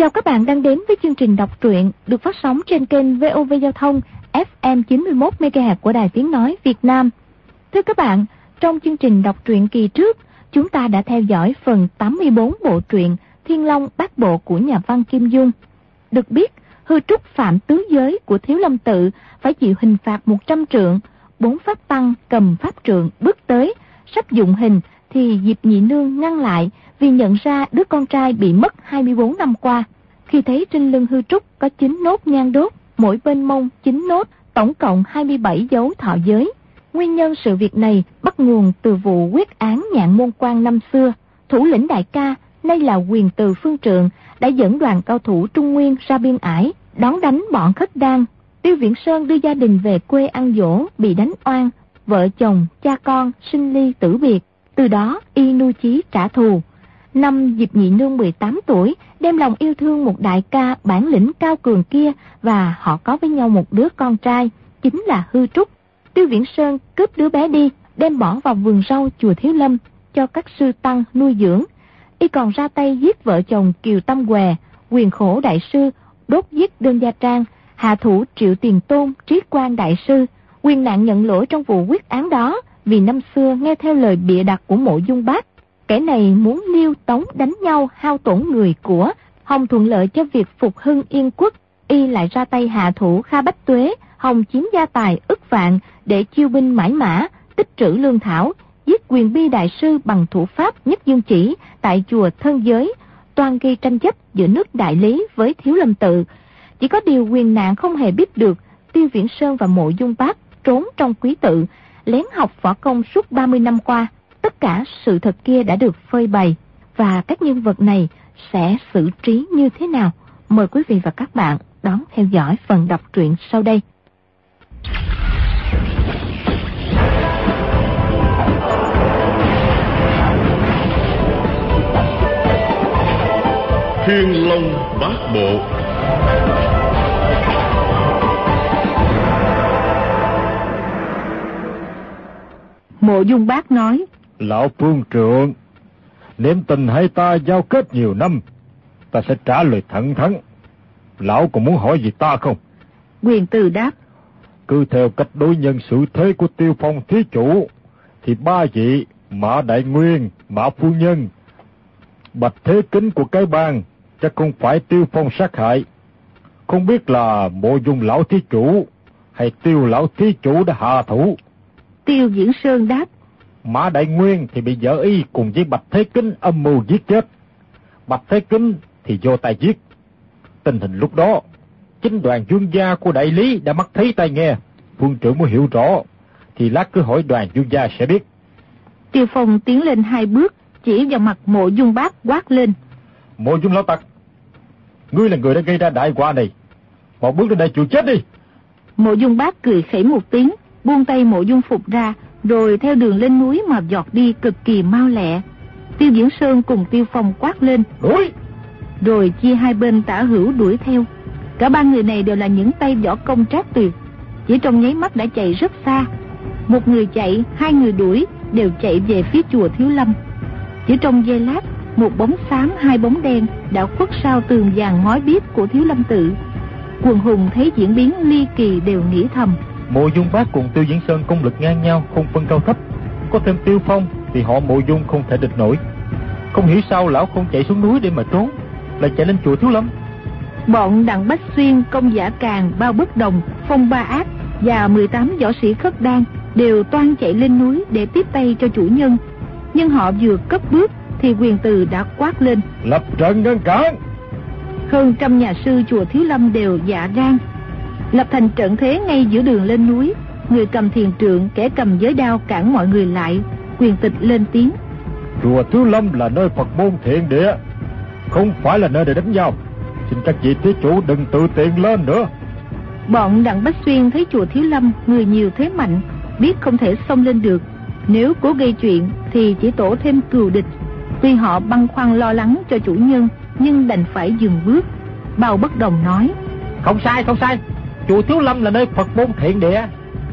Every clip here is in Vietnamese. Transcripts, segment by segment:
Chào các bạn đang đến với chương trình đọc truyện được phát sóng trên kênh VOV Giao thông FM 91 MHz của Đài Tiếng nói Việt Nam. Thưa các bạn, trong chương trình đọc truyện kỳ trước, chúng ta đã theo dõi phần 84 bộ truyện Thiên Long Bát Bộ của nhà văn Kim Dung. Được biết, hư trúc phạm tứ giới của Thiếu Lâm Tự phải chịu hình phạt 100 trượng. 4 pháp tăng cầm pháp trượng bước tới, sắp dụng hình thì Diệp Nhị Nương ngăn lại vì nhận ra đứa con trai bị mất 24 năm qua. Khi thấy trên lưng hư trúc có 9 nốt nhang đốt, mỗi bên mông 9 nốt, tổng cộng 27 dấu thọ giới. Nguyên nhân sự việc này bắt nguồn từ vụ quyết án Nhạn Môn Quan năm xưa. Thủ lĩnh đại ca, nay là Quyền Từ Phương Trượng, đã dẫn đoàn cao thủ Trung Nguyên ra biên ải, đón đánh bọn Khất Đan. Tiêu Viễn Sơn đưa gia đình về quê ăn dỗ, bị đánh oan, vợ chồng, cha con, sinh ly tử biệt. Từ đó, y nuôi chí trả thù. Năm Diệp Nhị Nương 18 tuổi, đem lòng yêu thương một đại ca bản lĩnh cao cường kia và họ có với nhau một đứa con trai, chính là Hư Trúc. Tiêu Viễn Sơn cướp đứa bé đi, đem bỏ vào vườn rau chùa Thiếu Lâm, cho các sư tăng nuôi dưỡng. Y còn ra tay giết vợ chồng Kiều Tâm Què, Quyền Khổ đại sư, đốt giết Đơn Gia Trang, hạ thủ Triệu Tiền Tôn, Trí Quang đại sư. Quyền Nạn nhận lỗi trong vụ quyết án đó vì năm xưa nghe theo lời bịa đặt của Mộ Dung Bác. Kẻ này muốn Liêu Tống đánh nhau hao tổn người của, hòng thuận lợi cho việc phục hưng Yên Quốc. Y lại ra tay hạ thủ Kha Bách Tuế, hòng chiếm gia tài ức vạn để chiêu binh mãi mã, tích trữ lương thảo, giết Quyền Bi đại sư bằng thủ pháp Nhất Dương Chỉ tại chùa Thân Giới, toan gây tranh chấp giữa nước Đại Lý với Thiếu Lâm Tự. Chỉ có điều Quyền Nạn không hề biết được Tiêu Viễn Sơn và Mộ Dung Bác trốn trong quý tự, lén học võ công suốt 30 năm qua. Tất cả sự thật kia đã được phơi bày, và các nhân vật này sẽ xử trí như thế nào? Mời quý vị và các bạn đón theo dõi phần đọc truyện sau đây. Thiên Long Bát Bộ. Mộ Dung Bác nói: Lão Phương Trượng, niệm tình hai ta giao kết nhiều năm, ta sẽ trả lời thẳng thắn. Lão còn muốn hỏi gì ta không? Quyền Từ đáp: Cứ theo cách đối nhân xử thế của Tiêu Phong thí chủ, thì ba vị Mã Đại Nguyên, Mã Phu Nhân, Bạch Thế Kính của cái bang chắc không phải Tiêu Phong sát hại. Không biết là Mộ Dung lão thí chủ hay Tiêu lão thí chủ đã hạ thủ. Tiêu Viễn Sơn đáp: Mã Đại Nguyên thì bị vợ y cùng với Bạch Thế Kính âm mưu giết chết. Bạch Thế Kính thì do tay giết. Tình hình lúc đó, chính Đoàn Vương gia của Đại Lý đã mắt thấy tai nghe. Phương trưởng muốn hiểu rõ thì lát cứ hỏi Đoàn Vương gia sẽ biết. Tiêu Phong tiến lên 2 bước, chỉ vào mặt Mộ Dung Bác quát lên: Mộ Dung lão tặc, ngươi là người đã gây ra đại họa này, một bước lên đây chịu chết đi. Mộ Dung Bác cười khẩy một tiếng, buông tay Mộ Dung Phục ra, rồi theo đường lên núi mà giọt đi cực kỳ mau lẹ. Tiêu Viễn Sơn cùng Tiêu Phong quát lên: Đuổi! Rồi chia hai bên tả hữu đuổi theo. Cả ba người này đều là những tay võ công trác tuyệt, chỉ trong nháy mắt đã chạy rất xa. Một người chạy, 2 người đuổi, đều chạy về phía chùa Thiếu Lâm. Chỉ trong giây lát, một bóng xám 2 bóng đen đã khuất sau tường vàng ngói biếc của Thiếu Lâm Tự. Quần hùng thấy diễn biến ly kỳ đều nghĩ thầm: Mộ Dung Bác cùng Tiêu Viễn Sơn công lực ngang nhau, không phân cao thấp. Có thêm Tiêu Phong thì họ Mộ Dung không thể địch nổi. Không hiểu sao lão không chạy xuống núi để mà trốn, lại chạy lên chùa Thiếu Lâm. Bọn Đặng Bách Xuyên, Công Giả Càn, Bao Bất Đồng, Phong Ba Ác và 18 võ sĩ Khất Đan đều toan chạy lên núi để tiếp tay cho chủ nhân. Nhưng họ vừa cất bước thì Quyền Từ đã quát lên: Lập trận ngăn cản! Hơn 100 nhà sư chùa Thiếu Lâm đều dạ rang, lập thành trận thế ngay giữa đường lên núi. Người cầm thiền trượng, kẻ cầm giới đao cản mọi người lại. Quyền Tịch lên tiếng: Chùa Thiếu Lâm là nơi Phật môn thiện địa, không phải là nơi để đánh nhau. Xin các vị thí chủ đừng tự tiện lên nữa. Bọn Đặng Bách Xuyên thấy chùa Thiếu Lâm người nhiều thế mạnh, biết không thể xông lên được, nếu cố gây chuyện thì chỉ tổ thêm cừu địch. Tuy họ băn khoăn lo lắng cho chủ nhân, nhưng đành phải dừng bước. Bao Bất Đồng nói: Không sai, chùa Thiếu Lâm là nơi Phật môn thiện địa.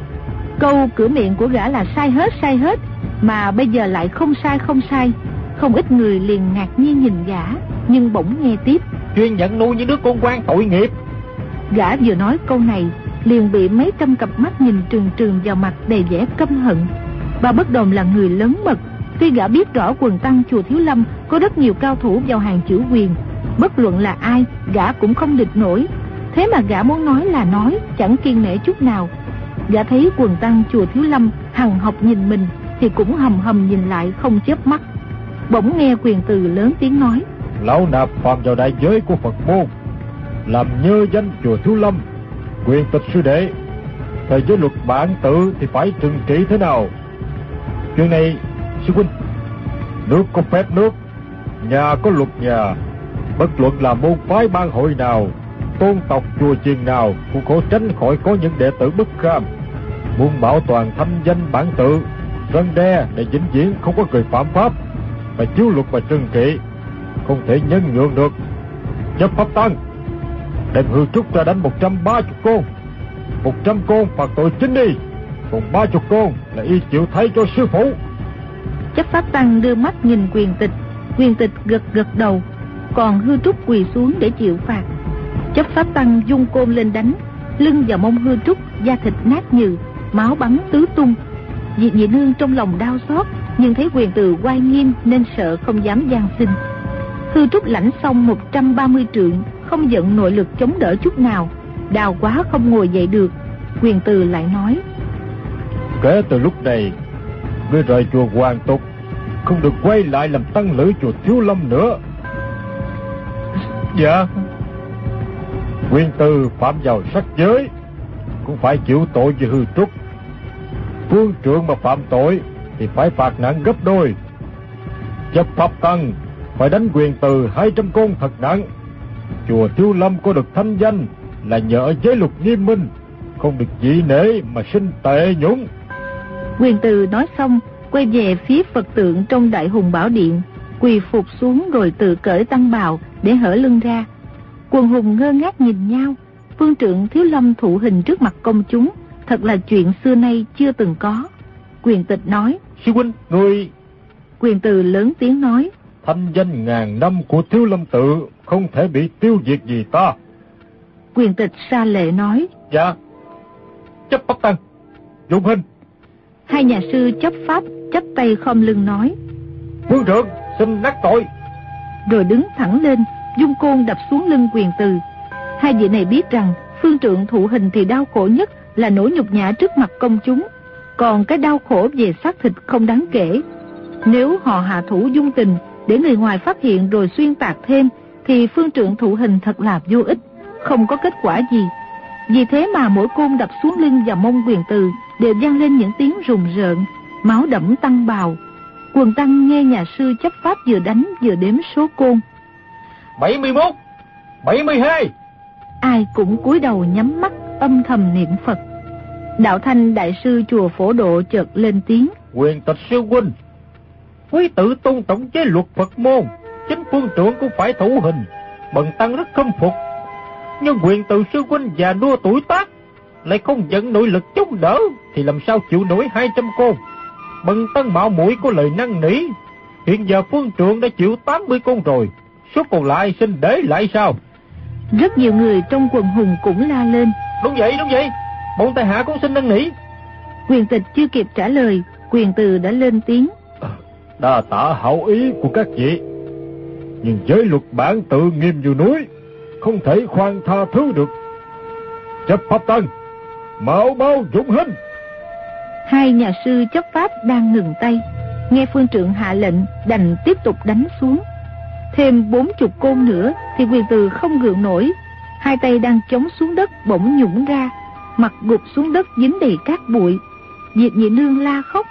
Câu cửa miệng của gã là sai hết, mà bây giờ lại không sai. Không ít người liền ngạc nhiên nhìn gã, nhưng bỗng nghe tiếp: chuyên nhận nuôi những đứa con quan tội nghiệp. Gã vừa nói câu này liền bị mấy trăm cặp mắt nhìn trừng trừng vào mặt đầy vẻ căm hận. Bà Bất Đồng là người lớn mật, tuy gã biết rõ quần tăng chùa Thiếu Lâm có rất nhiều cao thủ vào hàng chữ quyền, bất luận là ai gã cũng không địch nổi. Thế mà gã muốn nói là nói, chẳng kiêng nể chút nào. Gã thấy quần tăng chùa Thiếu Lâm hằng học nhìn mình thì cũng hầm hầm nhìn lại không chớp mắt. Bỗng nghe Quyền Từ lớn tiếng nói: Lão nạp phạm vào đại giới của Phật môn, làm nhơ danh chùa Thiếu Lâm. Quyền Tịch sư đệ, thời giới luật bản tự thì phải trừng trị thế nào? Chuyện này sư huynh, nước có phép nước, nhà có luật nhà, bất luận là môn phái ban hội nào, tôn tộc chùa chiền nào cũng khó tránh khỏi có những đệ tử bất kham. Muốn bảo toàn thanh danh bản tự, răn đe để vĩnh viễn không có người phạm pháp, phải chiếu luật và trừng trị, không thể nhân nhượng được. Chấp pháp tăng, đem Hư Trúc ra đánh 130 con. 100 con phạt tội chính đi, còn 30 con là y chịu thay cho sư phụ. Chấp pháp tăng đưa mắt nhìn Quyền Tịch. Quyền Tịch gật gật đầu, còn Hư Trúc quỳ xuống để chịu phạt. Chấp pháp tăng dung côn lên đánh, lưng và mông Hư Trúc da thịt nát nhừ, máu bắn tứ tung. Diệp Nhị Nương trong lòng đau xót, nhưng thấy Quyền Từ oai nghiêm nên sợ không dám van xin. Hư Trúc lãnh xong 130 trượng, không giận nội lực chống đỡ chút nào, đau quá không ngồi dậy được. Quyền Từ lại nói: Kể từ lúc này, ngươi rời chùa hoàn tục, không được quay lại làm tăng lữ chùa Thiếu Lâm nữa. Dạ. Quyền Từ phạm vào sắc giới, cũng phải chịu tội với Hư Trúc. Phương trượng mà phạm tội thì phải phạt nặng gấp đôi. Chấp pháp tăng phải đánh Quyền Từ 200 con thật nặng. Chùa Thiếu Lâm có được thanh danh là nhờ giới luật nghiêm minh, không được dị nể mà sinh tệ nhũng. Quyền Từ nói xong, quay về phía Phật tượng trong Đại Hùng Bảo Điện, quỳ phục xuống rồi tự cởi tăng bào để hở lưng ra. Quần hùng ngơ ngác nhìn nhau. Phương trượng Thiếu Lâm thụ hình trước mặt công chúng, thật là chuyện xưa nay chưa từng có. Quyền Tịch nói: Sư huynh, ngươi... Quyền Từ lớn tiếng nói: Thanh danh ngàn năm của Thiếu Lâm tự không thể bị tiêu diệt vì ta. Quyền Tịch sa lệ nói: Dạ. Chấp pháp tăng, dụng hình. Hai nhà sư chấp pháp chắp tay khom lưng nói: Phương trượng xin nắc tội. Rồi đứng thẳng lên, dung côn đập xuống lưng Quyền Từ. Hai vị này biết rằng phương trượng thụ hình thì đau khổ nhất là nỗi nhục nhã trước mặt công chúng, còn cái đau khổ về xác thịt không đáng kể. Nếu họ hạ thủ dung tình để người ngoài phát hiện rồi xuyên tạc thêm thì phương trượng thụ hình thật là vô ích, không có kết quả gì. Vì thế mà mỗi côn đập xuống lưng và mông Quyền Từ đều vang lên những tiếng rùng rợn, máu đẫm tăng bào. Quần tăng nghe nhà sư chấp pháp vừa đánh vừa đếm số côn. 71, 72. Ai cũng cúi đầu nhắm mắt âm thầm niệm Phật. Đạo Thanh đại sư chùa Phổ Độ chợt lên tiếng: Quyền Tịch sư huynh, quý tự tôn trọng chế luật Phật môn, chính phương trượng cũng phải thủ hình, bần tăng rất khâm phục. Nhưng Quyền Từ sư huynh già nua tuổi tác, lại không dẫn nội lực chống đỡ, thì làm sao chịu nổi 200 con. Bần tăng mạo muội có lời năn nỉ, hiện giờ phương trượng đã chịu 80 con rồi, số còn lại xin để lại sao? Rất nhiều người trong quần hùng cũng la lên: Đúng vậy, bọn tài hạ cũng xin năn nỉ. Quyền Tịch chưa kịp trả lời, Quyền Từ đã lên tiếng: Đa tạ hảo ý của các vị, nhưng giới luật bản tự nghiêm như núi, không thể khoan tha thứ được. Chấp pháp tăng, mạo bao dụng hình. Hai nhà sư chấp pháp đang ngừng tay, nghe phương trượng hạ lệnh đành tiếp tục đánh xuống. Thêm 40 côn nữa thì Quyền Từ không gượng nổi, hai tay đang chống xuống đất bỗng nhũn ra, mặt gục xuống đất dính đầy cát bụi. Diệp Nhị Nương la khóc: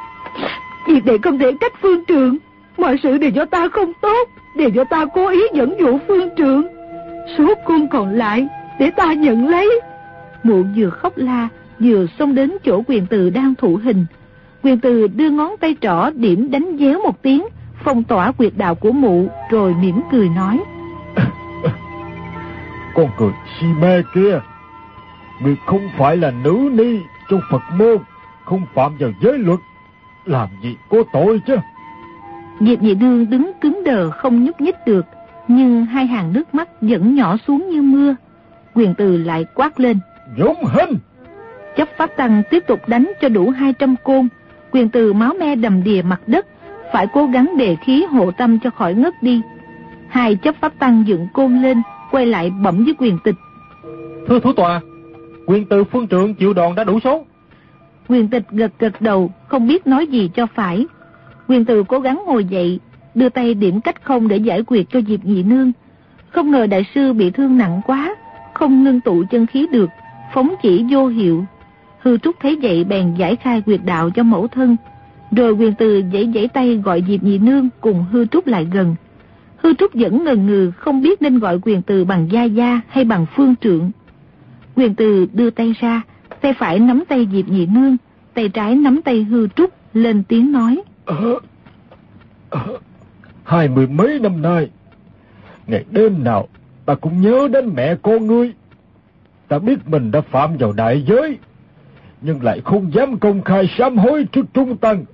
Việc này không thể trách phương trượng, mọi sự đều do ta không tốt, đều do ta cố ý dẫn dụ phương trượng. Số côn còn lại để ta nhận lấy. Mụ vừa khóc la vừa xông đến chỗ Quyền Từ đang thụ hình. Quyền Từ đưa ngón tay trỏ điểm đánh déo một tiếng, phong tỏa quyệt đạo của mụ, rồi mỉm cười nói: Con cười si mê kia, ngươi không phải là nữ ni trong Phật môn, không phạm vào giới luật, làm gì có tội chứ. Diệp Nhị Nương đứng cứng đờ không nhúc nhích được, nhưng hai hàng nước mắt vẫn nhỏ xuống như mưa. Quyền Từ lại quát lên: Dũng hình! Chấp pháp tăng tiếp tục đánh cho đủ 200 côn. Quyền Từ máu me đầm đìa mặt đất, phải cố gắng đề khí hộ tâm cho khỏi ngất đi. Hai chấp pháp tăng dựng côn lên, quay lại bẩm với Quyền Tịch: Thưa thủ tọa, Quyền Từ phương trượng chịu đòn đã đủ số. Quyền Tịch gật đầu, không biết nói gì cho phải. Quyền Từ cố gắng ngồi dậy, đưa tay điểm cách không để giải quyết cho Diệp Nhị Nương. Không ngờ đại sư bị thương nặng quá, không ngưng tụ chân khí được, phóng chỉ vô hiệu. Hư Trúc thấy vậy bèn giải khai quyệt đạo cho mẫu thân. Rồi Quyền Từ giãy tay gọi Diệp Nhị Nương cùng Hư Trúc lại gần. Hư Trúc vẫn ngần ngừ không biết nên gọi Quyền Từ bằng gia gia hay bằng phương trượng. Quyền Từ đưa tay ra, tay phải nắm tay Diệp Nhị Nương, tay trái nắm tay Hư Trúc, lên tiếng nói: 20 mấy năm nay, ngày đêm nào ta cũng nhớ đến mẹ con ngươi. Ta biết mình đã phạm vào đại giới, nhưng lại không dám công khai sám hối trước trung tăng.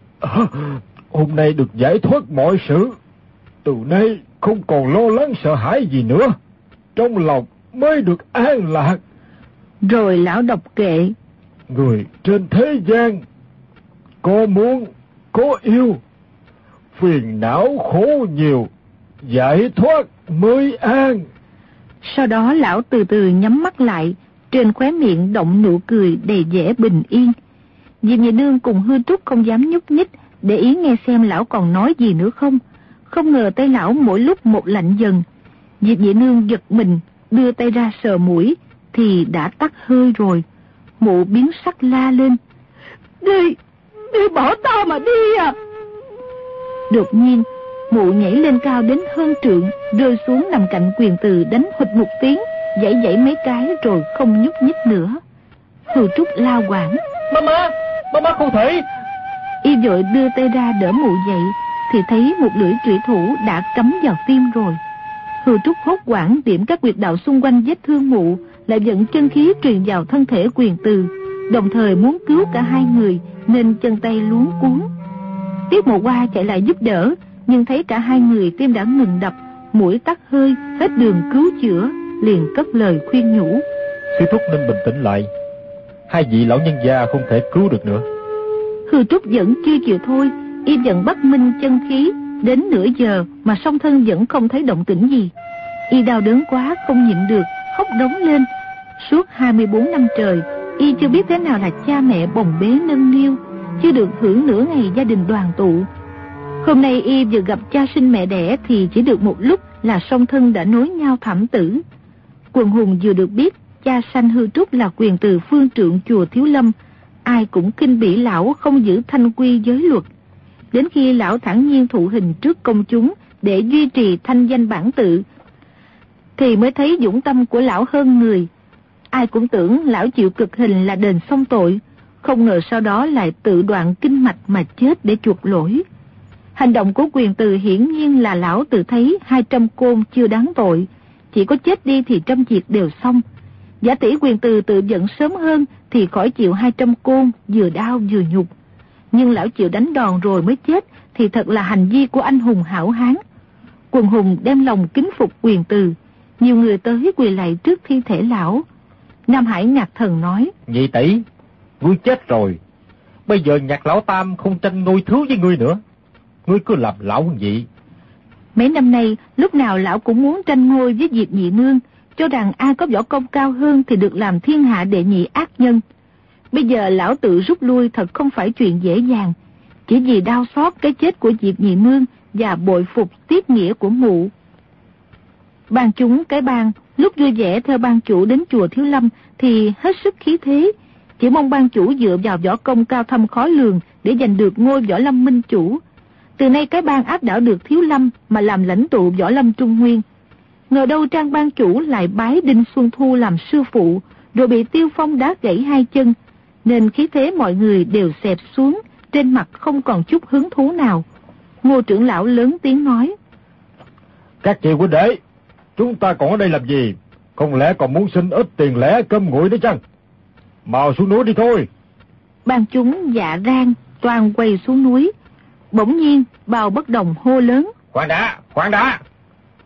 Hôm nay được giải thoát mọi sự, từ nay không còn lo lắng sợ hãi gì nữa, trong lòng mới được an lạc. Rồi lão đọc kệ: Người trên thế gian, có muốn, có yêu, phiền não khổ nhiều, giải thoát mới an. Sau đó lão từ từ nhắm mắt lại, trên khóe miệng động nụ cười đầy vẻ bình yên. Diệp Nhị Nương cùng Hư Trúc không dám nhúc nhích, để ý nghe xem lão còn nói gì nữa không. Không ngờ tay lão mỗi lúc một lạnh dần. Diệp Nhị Nương giật mình, đưa tay ra sờ mũi, thì đã tắt hơi rồi. Mụ biến sắc la lên: Đi bỏ tao mà đi à! Đột nhiên, mụ nhảy lên cao đến hơn trượng, rơi xuống nằm cạnh Quyền Từ, đánh hụt một tiếng, giãy mấy cái rồi không nhúc nhích nữa. Hư Trúc lao quảng: Mama không thể! Y vội đưa tay ra đỡ mụ dậy, thì thấy một lưỡi trụy thủ đã cắm vào tim rồi. Hư Trúc hốt hoảng điểm các huyệt đạo xung quanh vết thương mụ, lại dẫn chân khí truyền vào thân thể Quyền Từ, đồng thời muốn cứu cả hai người nên chân tay luống cuống. Tiết Mộ Hoa chạy lại giúp đỡ, nhưng thấy cả hai người tim đã ngừng đập, mũi tắc hơi, hết đường cứu chữa, liền cất lời khuyên nhủ: Sư thúc nên bình tĩnh lại, hai vị lão nhân gia không thể cứu được nữa. Hư Trúc vẫn chưa chịu thôi, y vẫn bắt minh chân khí đến nửa giờ mà song thân vẫn không thấy động tĩnh gì. Y đau đớn quá không nhịn được, khóc đống lên. Suốt 24 năm trời, y chưa biết thế nào là cha mẹ bồng bế nâng niu, chưa được hưởng nửa ngày gia đình đoàn tụ. Hôm nay y vừa gặp cha sinh mẹ đẻ thì chỉ được một lúc là song thân đã nối nhau thảm tử. Quần hùng vừa được biết cha sanh Hư Trúc là Quyền Từ phương trượng chùa Thiếu Lâm, ai cũng kinh bỉ lão không giữ thanh quy giới luật. Đến khi lão thản nhiên thụ hình trước công chúng để duy trì thanh danh bản tự, thì mới thấy dũng tâm của lão hơn người. Ai cũng tưởng lão chịu cực hình là đền xong tội, không ngờ sau đó lại tự đoạn kinh mạch mà chết để chuộc lỗi. Hành động của Quyền Từ hiển nhiên là lão tự thấy 200 côn chưa đáng tội, chỉ có chết đi thì trăm việc đều xong. Giả tỷ Quyền Từ tự giận sớm hơn thì khỏi chịu 200 côn, vừa đau vừa nhục. Nhưng lão chịu đánh đòn rồi mới chết thì thật là hành vi của anh hùng hảo hán. Quần hùng đem lòng kính phục Quyền Từ, nhiều người tới quỳ lạy trước thi thể lão. Nam Hải ngạc thần nói: Nhị tỷ, ngươi chết rồi, bây giờ Nhạc lão tam không tranh ngôi thứ với ngươi nữa, ngươi cứ làm lão vậy. Mấy năm nay lúc nào lão cũng muốn tranh ngôi với Diệp Nhị Nương, cho rằng ai có võ công cao hơn thì được làm thiên hạ đệ nhị ác nhân. Bây giờ lão tự rút lui thật không phải chuyện dễ dàng, chỉ vì đau xót cái chết của Diệp Nhị Nương và bội phục tiết nghĩa của mụ. Ban chúng cái bang lúc vui vẻ theo ban chủ đến chùa Thiếu Lâm thì hết sức khí thế, chỉ mong ban chủ dựa vào võ công cao thâm khó lường để giành được ngôi Võ Lâm minh chủ. Từ nay cái bang áp đảo được Thiếu Lâm mà làm lãnh tụ Võ Lâm Trung Nguyên. Ngờ đâu Trang ban chủ lại bái Đinh Xuân Thu làm sư phụ, rồi bị Tiêu Phong đá gãy hai chân, nên khí thế mọi người đều xẹp xuống, trên mặt không còn chút hứng thú nào. Ngô trưởng lão lớn tiếng nói: Các chị huynh đệ, chúng ta còn ở đây làm gì? Không lẽ còn muốn xin ít tiền lẻ cơm nguội nữa chăng? Mau xuống núi đi thôi. Ban chúng dạ rang toàn quay xuống núi. Bỗng nhiên Bào Bất Đồng hô lớn: Khoan đã!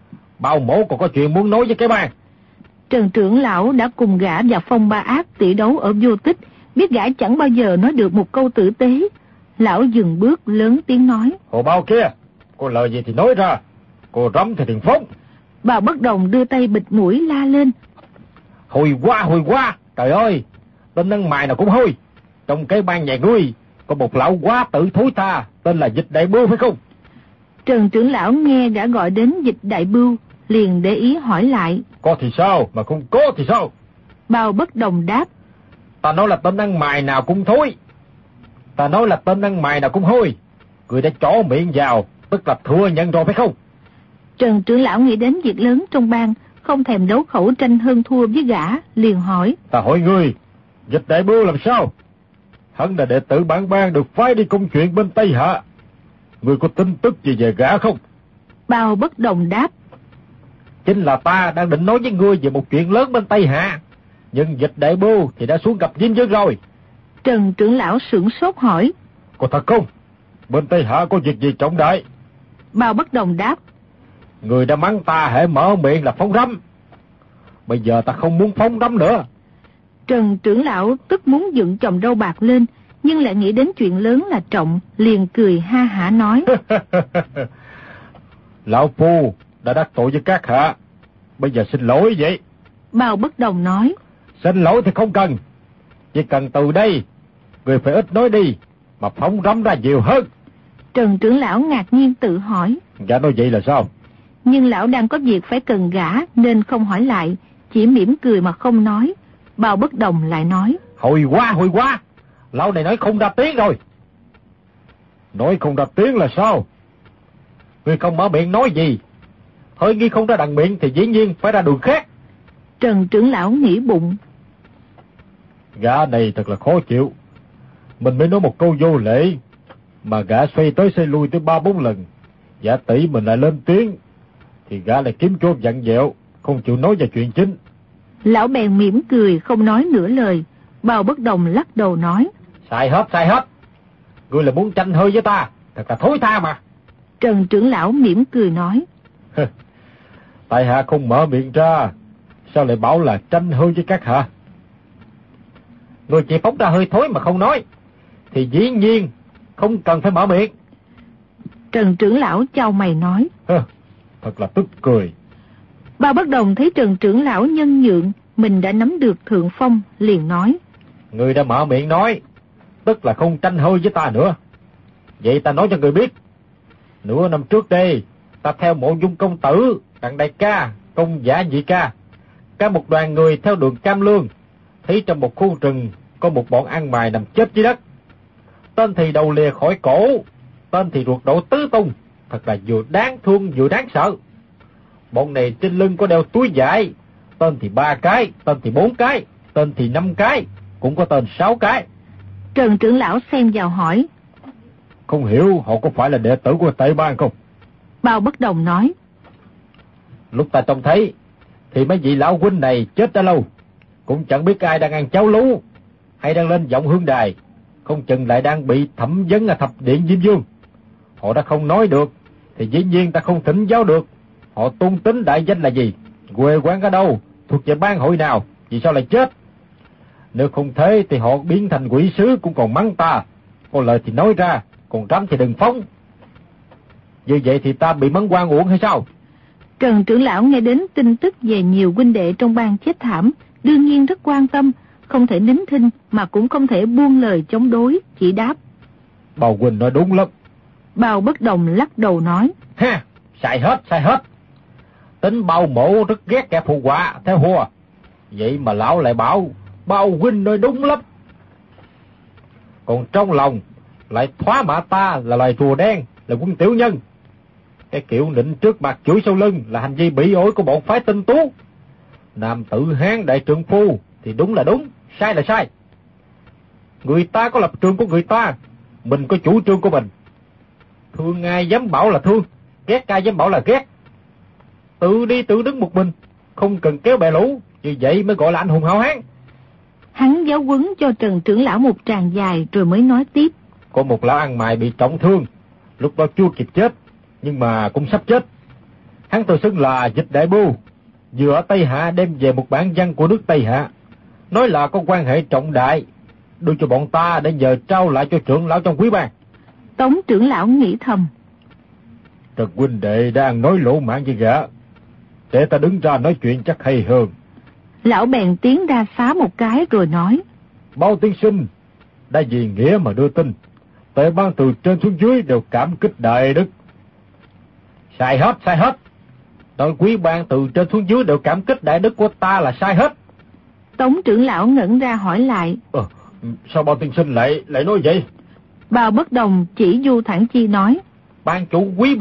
Bao mổ còn có chuyện muốn nói với cái bang. Trần trưởng lão đã cùng gã và Phong Ba Ác tỷ đấu ở vô tích, biết gã chẳng bao giờ nói được một câu tử tế. Lão dừng bước lớn tiếng nói: Hồ Bao kia, có lời gì thì nói ra, cô rắm thì đừng phóng. Bào Bất Đồng đưa tay bịt mũi la lên: Hồi qua, trời ơi, tên ăn mày nào cũng hôi. Trong cái bang nhà ngươi có một lão quá tử thối tha tên là Dịch Đại Bưu phải không? Trần trưởng lão nghe đã gọi đến Dịch Đại Bưu, liền để ý hỏi lại: Có thì sao, mà không có thì sao? Bào Bất Đồng đáp: Ta nói là tên ăn mày nào cũng thối. Ta nói là tên ăn mày nào cũng hôi. Người đã chó miệng vào, tức là thua nhận rồi phải không? Trần trưởng lão nghĩ đến việc lớn trong bang, không thèm đấu khẩu tranh hơn thua với gã, liền hỏi: Ta hỏi ngươi, Dịch Đại Bưu làm sao? Hắn là đệ tử bản bang được phái đi công chuyện bên Tây Hạ. Ngươi có tin tức gì về gã không? Bào Bất Đồng đáp: Chính là ta đang định nói với ngươi về một chuyện lớn bên Tây Hạ. Nhưng Dịch Đại Bưu thì đã xuống gặp Diêm Vương rồi. Trần trưởng lão sửng sốt hỏi: Có thật không? Bên Tây Hạ có việc gì trọng đại? Bào Bất Đồng đáp: Người đã mắng ta hễ mở miệng là phóng rắm. Bây giờ ta không muốn phóng rắm nữa. Trần trưởng lão tức muốn dựng chòm râu bạc lên, nhưng lại nghĩ đến chuyện lớn là trọng, liền cười ha hả nói: Lão Phu đã đắc tội với các hạ, bây giờ xin lỗi vậy. Bào Bất Đồng nói: Xin lỗi thì không cần, chỉ cần từ đây người phải ít nói đi, mà phóng rắm ra nhiều hơn. Trần trưởng lão ngạc nhiên tự hỏi: Gã nói vậy là sao? Nhưng lão đang có việc phải cần gã nên không hỏi lại, chỉ mỉm cười mà không nói. Bào Bất Đồng lại nói: Hồi qua, lão này nói không ra tiếng rồi. Nói không ra tiếng là sao? Người không mở miệng nói gì, hơi nghi không ra đằng miệng thì dĩ nhiên phải ra đường khác. Trần trưởng lão nghĩ bụng: Gã này thật là khó chịu. Mình mới nói một câu vô lễ, mà gã xoay tới xoay lui tới 3-4 lần. Giả tỷ mình lại lên tiếng, thì gã lại kiếm chỗ dặn dẹo, không chịu nói về chuyện chính. Lão bèn mỉm cười không nói nửa lời. Bào Bất Đồng lắc đầu nói: Sai hết. Ngươi là muốn tranh hơi với ta, thật là thối tha mà. Trần trưởng lão mỉm cười nói: Tại hạ không mở miệng ra, sao lại bảo là tranh hơi với các hạ? Ngươi chỉ phóng ra hơi thối mà không nói, thì dĩ nhiên không cần phải mở miệng. Trần trưởng lão chau mày nói: Thật là tức cười. Bào Bất Đồng thấy Trần trưởng lão nhân nhượng, mình đã nắm được thượng phong, liền nói: Ngươi đã mở miệng nói, tức là không tranh hơi với ta nữa. Vậy ta nói cho ngươi biết, nửa năm trước đây, ta theo Mộ Dung công tử, Đặng đại ca, Công giả nhị ca, cả một đoàn người theo đường Cam Lương, thấy trong một khu rừng có một bọn ăn mày nằm chết dưới đất. Tên thì đầu lìa khỏi cổ, tên thì ruột đổ tứ tung, thật là vừa đáng thương vừa đáng sợ. Bọn này trên lưng có đeo túi vải, tên thì 3 cái, tên thì 4 cái, tên thì 5 cái, cũng có tên 6 cái. Trần trưởng lão xen vào hỏi: Không hiểu họ có phải là đệ tử của Tây Bang không? Bào Bất Đồng nói: Lúc ta trông thấy thì mấy vị lão huynh này chết đã lâu, cũng chẳng biết ai đang ăn cháo lú hay đang lên vọng hương đài, không chừng lại đang bị thẩm vấn ở thập điện Diêm Vương. Họ đã không nói được thì dĩ nhiên ta không thỉnh giáo được. Họ tôn tính đại danh là gì, quê quán ở đâu, thuộc về bang hội nào, vì sao lại chết? Nếu không thế thì họ biến thành quỷ sứ cũng còn mắng ta, có lời thì nói ra, còn rắm thì đừng phóng. Như vậy thì ta bị mắng quan uổng hay sao? Trần trưởng lão nghe đến tin tức về nhiều huynh đệ trong bang chết thảm, đương nhiên rất quan tâm, không thể nín thinh mà cũng không thể buông lời chống đối, chỉ đáp: Bào huynh nói đúng lắm. Bào Bất Đồng lắc đầu nói: Sai hết. Tính Bào mộ rất ghét kẻ phụ họa theo hùa, vậy mà lão lại bảo Bào huynh nói đúng lắm, còn trong lòng lại thoá mạ ta là loài rùa đen, là quân tiểu nhân. Cái kiểu nịnh trước mặt chửi sau lưng là hành vi bỉ ổi của bọn phái Tinh Tú. Nam tử Hán đại trượng phu thì đúng là đúng, sai là sai. Người ta có lập trường của người ta, mình có chủ trương của mình. Thương ai dám bảo là thương, ghét ai dám bảo là ghét. Tự đi tự đứng một mình, không cần kéo bè lũ, như vậy mới gọi là anh hùng hảo hán. Hắn giáo huấn cho Trần trưởng lão một tràng dài rồi mới nói tiếp: Có một lão ăn mày bị trọng thương, lúc đó chưa kịp chết, nhưng mà cũng sắp chết. Hắn tự xưng là Dịch Đại Bưu, vừa ở Tây Hạ đem về một bản văn của nước Tây Hạ, nói là có quan hệ trọng đại, đưa cho bọn ta để nhờ trao lại cho trưởng lão trong quý bang. Tống trưởng lão nghĩ thầm: Trần huynh đệ đang nói lỗ mãn với gã, để ta đứng ra nói chuyện chắc hay hơn. Lão bèn tiến ra phá một cái rồi nói: Bao tiên sinh đã vì nghĩa mà đưa tin, Tề bang từ trên xuống dưới đều cảm kích đại đức. Sai hết. Đội quý bang từ trên xuống dưới đều cảm kích đại đức của ta là sai hết. Tống trưởng lão ngẩn ra hỏi lại: Sao Bao tiên sinh lại nói vậy? Bao Bất Đồng chỉ Du Thản Chi nói: Ban chủ quý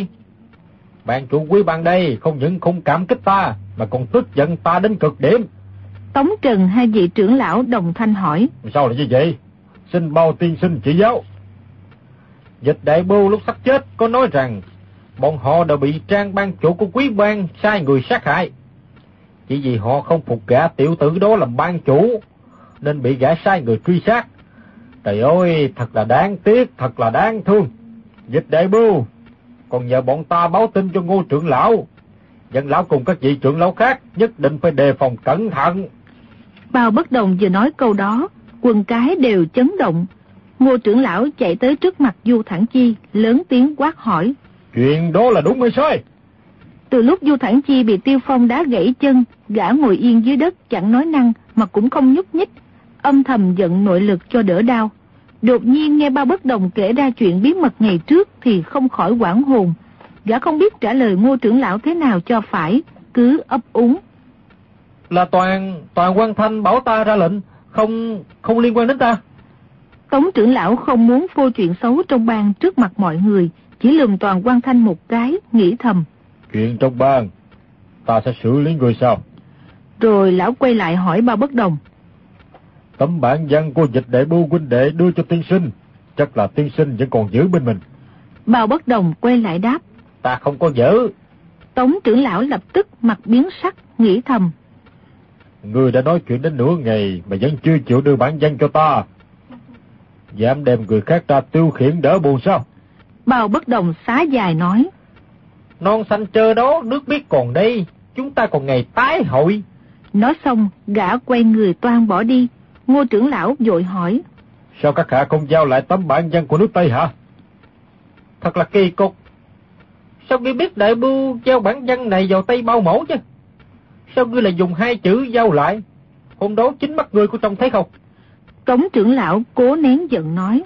bang đây không những không cảm kích ta mà còn tức giận ta đến cực điểm. Tống Trần hai vị trưởng lão đồng thanh hỏi: Sao lại như vậy? Xin Bao tiên sinh chỉ giáo. Dịch Đại Bưu lúc sắp chết có nói rằng bọn họ đều bị Trang ban chủ của quý bang sai người sát hại. Chỉ vì họ không phục gã tiểu tử đó làm ban chủ nên bị gã sai người truy sát. Trời ơi, thật là đáng tiếc, thật là đáng thương. Dịch Đại Bưu còn nhờ bọn ta báo tin cho Ngô trưởng lão. Dân lão cùng các vị trưởng lão khác nhất định phải đề phòng cẩn thận. Bao Bất Đồng vừa nói câu đó, quần cái đều chấn động. Ngô trưởng lão chạy tới trước mặt Du Thản Chi, lớn tiếng quát hỏi: Chuyện đó là đúng hay sai? Từ lúc Du Thản Chi bị Tiêu Phong đá gãy chân, gã ngồi yên dưới đất chẳng nói năng mà cũng không nhúc nhích, âm thầm giận nội lực cho đỡ đau. Đột nhiên nghe Bao Bất Đồng kể ra chuyện bí mật ngày trước thì không khỏi hoảng hồn. Gã không biết trả lời Ngô trưởng lão thế nào cho phải, cứ ấp úng: Là toàn Quan Thanh bảo ta ra lệnh, không liên quan đến ta. Tống trưởng lão không muốn phô chuyện xấu trong bang trước mặt mọi người, chỉ lườm Toàn Quan Thanh một cái, nghĩ thầm: Chuyện trong bang ta sẽ xử lý người sao? Rồi lão quay lại hỏi Bao Bất Đồng: Tấm bản văn của Dịch Đại Bưu huynh đệ đưa cho tiên sinh, chắc là tiên sinh vẫn còn giữ bên mình. Bao Bất Đồng quay lại đáp: Ta không có giữ. Tống trưởng lão lập tức mặt biến sắc, nghĩ thầm: Ngươi đã nói chuyện đến nửa ngày mà vẫn chưa chịu đưa bản văn cho ta, dám đem người khác ra tiêu khiển đỡ buồn sao? Bao Bất Đồng xá dài nói: Non xanh trơ đó, nước biết còn đây, chúng ta còn ngày tái hội. Nói xong, gã quay người toan bỏ đi. Ngô trưởng lão vội hỏi: Sao các hạ không giao lại tấm bản văn của nước Tây hả? Thật là kỳ cục. Sao ngươi biết Đại Bưu giao bản văn này vào tay Bao Mẫu chứ? Sao ngươi lại dùng hai chữ giao lại? Hôm đó chính mắt ngươi có trông thấy không? Tống trưởng lão cố nén giận nói: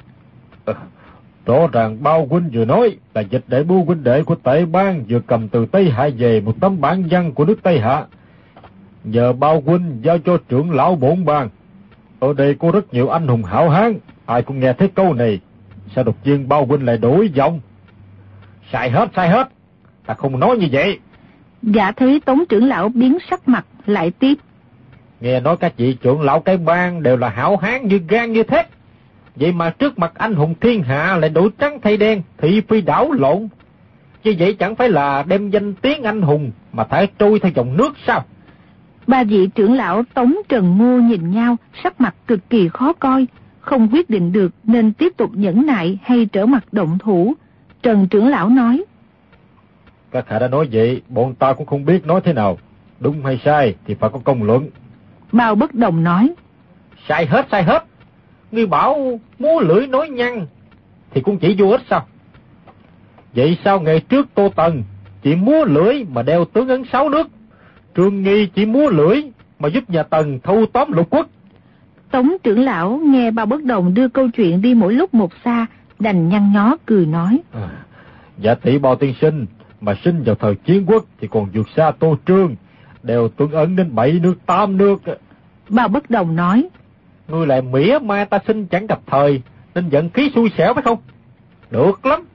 Rõ ràng Bao huynh vừa nói là Dịch Đại Bưu huynh đệ của Tề bang vừa cầm từ Tây Hạ về một tấm bản văn của nước Tây Hạ, nhờ Bao huynh giao cho trưởng lão bổn bang. Ở đây có rất nhiều anh hùng hảo hán, ai cũng nghe thấy câu này, sao đột nhiên Bao huynh lại đổi giọng? Sai hết, ta không nói như vậy. Gã thấy Tống trưởng lão biến sắc mặt, lại tiếp: Nghe nói các vị trưởng lão cái bang đều là hảo hán như gan như thép, vậy mà trước mặt anh hùng thiên hạ lại đổi trắng thay đen, thị phi đảo lộn. Như vậy chẳng phải là đem danh tiếng anh hùng mà thải trôi theo dòng nước sao? Ba vị trưởng lão Tống, Trần, Ngô nhìn nhau, sắc mặt cực kỳ khó coi, không quyết định được nên tiếp tục nhẫn nại hay trở mặt động thủ. Trần trưởng lão nói: Các hạ đã nói vậy, bọn ta cũng không biết nói thế nào. Đúng hay sai thì phải có công luận. Bao Bất Đồng nói: Sai hết. Ngươi bảo múa lưỡi nói nhăn thì cũng chỉ vô ích sao? Vậy sao ngày trước Tô Tần chỉ múa lưỡi mà đeo tướng ấn 6 nước, Trương Nghi chỉ múa lưỡi mà giúp nhà Tần thâu tóm lục quốc? Tống trưởng lão nghe Bao Bất Đồng đưa câu chuyện đi mỗi lúc một xa, đành nhăn nhó cười nói: Giả tỷ Bao tiên sinh mà sinh vào thời chiến quốc thì còn vượt xa Tô Trương, đều tuân ấn đến 7 nước 8 nước. Bao Bất Đồng nói: Ngươi lại mỉa mai ta sinh chẳng gặp thời nên giận khí xui xẻo phải không? Được lắm.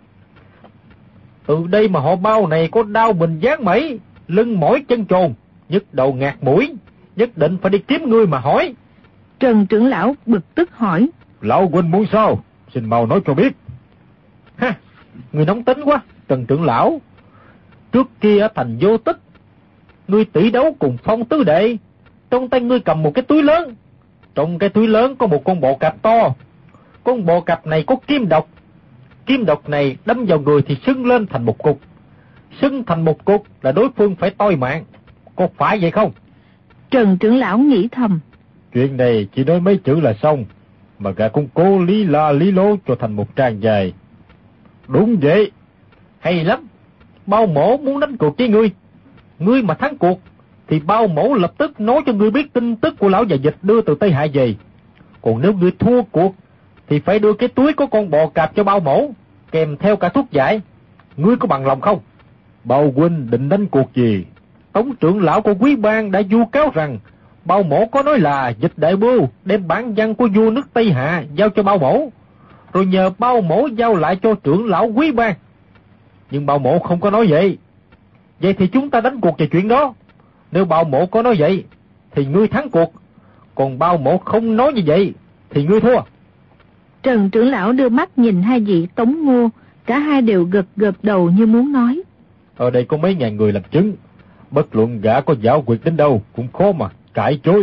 Từ đây mà họ Bao này có đau mình dáng mẩy, lưng mỏi chân trồn, nhức đầu ngạt mũi, nhất định phải đi kiếm ngươi mà hỏi. Trần trưởng lão bực tức hỏi: Lão huynh muốn sao? Xin mau nói cho biết. Ha, ngươi nóng tính quá, Trần trưởng lão. Trước kia ở thành Vô Tích, ngươi tỷ đấu cùng Phong tứ đệ, trong tay ngươi cầm một cái túi lớn. Trong cái túi lớn có một con bò cạp to. Con bò cạp này có kim độc. Kim độc này đâm vào người thì sưng lên thành một cục. xưng thành một cục là đối phương phải toi mạng. Có phải vậy không? Trần trưởng lão nghĩ thầm. Chuyện này chỉ nói mấy chữ là xong, mà gã cũng cố lý la lý lố cho thành một trang dài. Đúng vậy. Hay lắm. Bao mổ muốn đánh cuộc với ngươi. Ngươi mà thắng cuộc thì bao mổ lập tức nói cho ngươi biết tin tức của lão già Dịch đưa từ Tây Hạ về. Còn nếu ngươi thua cuộc thì phải đưa cái túi có con bò cạp cho bao mổ, kèm theo cả thuốc giải. Ngươi có bằng lòng không? Bao huynh định đánh cuộc gì? Tống trưởng lão của Quý Bang đã vu cáo rằng bao mổ có nói là Dịch đại bưu đem bản văn của vua nước Tây Hạ giao cho bao mổ, rồi nhờ bao mổ giao lại cho trưởng lão Quý Bang. Nhưng bao mổ không có nói vậy. Vậy thì chúng ta đánh cuộc về chuyện đó. Nếu bao mổ có nói vậy thì ngươi thắng cuộc, còn bao mổ không nói như vậy thì ngươi thua. Trần trưởng lão đưa mắt nhìn hai vị Tống Ngô, cả hai đều gật gật đầu như muốn nói. Ở đây có mấy ngàn người làm chứng, bất luận gã có giảo quyệt đến đâu cũng khó mà cãi chối.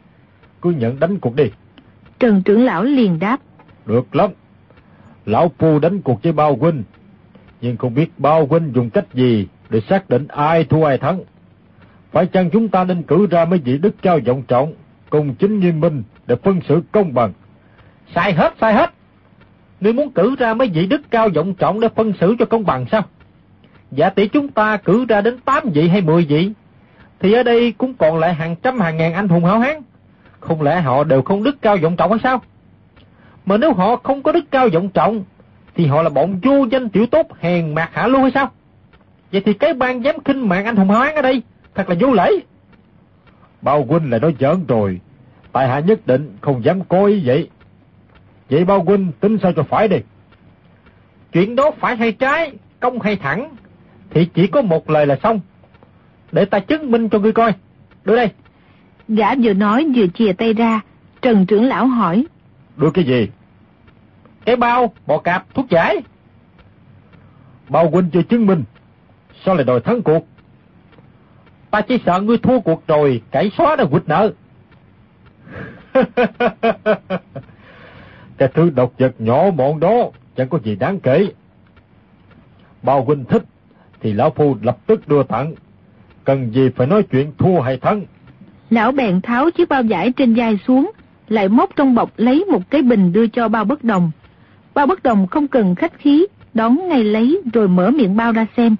Cứ nhận đánh cuộc đi. Trần trưởng lão liền đáp. Được lắm. Lão Phu đánh cuộc với Bao huynh, nhưng không biết Bao huynh dùng cách gì để xác định ai thua ai thắng. Phải chăng chúng ta nên cử ra mấy vị đức cao vọng trọng, công chính nghiêm minh để phân xử công bằng? Sai hết, sai hết. Ngươi muốn cử ra mấy vị đức cao vọng trọng để phân xử cho công bằng sao? Giả tỷ chúng ta cử ra đến 8 vị hay 10 vị, thì ở đây cũng còn lại hàng trăm hàng ngàn anh hùng hảo hán. Không lẽ họ đều không đức cao vọng trọng hay sao? Mà nếu họ không có đức cao vọng trọng, thì họ là bọn vô danh tiểu tốt hèn mạt hạ lưu hay sao? Vậy thì cái bang dám khinh mạng anh hùng hảo hán ở đây thật là vô lễ. Bao huynh lại nói giỡn rồi, tại hạ nhất định không dám có ý vậy. Vậy Bao huynh tính sao cho phải đi? Chuyện đó phải hay trái, công hay thẳng, thì chỉ có một lời là xong. Để ta chứng minh cho ngươi coi. Đưa đây. Gã vừa nói vừa chìa tay ra. Trần trưởng lão hỏi. Đưa cái gì? Cái bao, bò cạp, thuốc giải. Bao huynh chưa chứng minh, sao lại đòi thắng cuộc? Ta chỉ sợ ngươi thua cuộc rồi cải xóa đã quỵt nợ. Cái thứ độc vật nhỏ mọn đó chẳng có gì đáng kể. Bao huynh thích thì lão Phu lập tức đưa tặng, cần gì phải nói chuyện thua hay thắng. Lão bèn tháo chiếc bao vải trên vai xuống, lại móc trong bọc lấy một cái bình đưa cho Bao Bất Đồng. Bao Bất Đồng không cần khách khí, đón ngay lấy rồi mở miệng bao ra xem.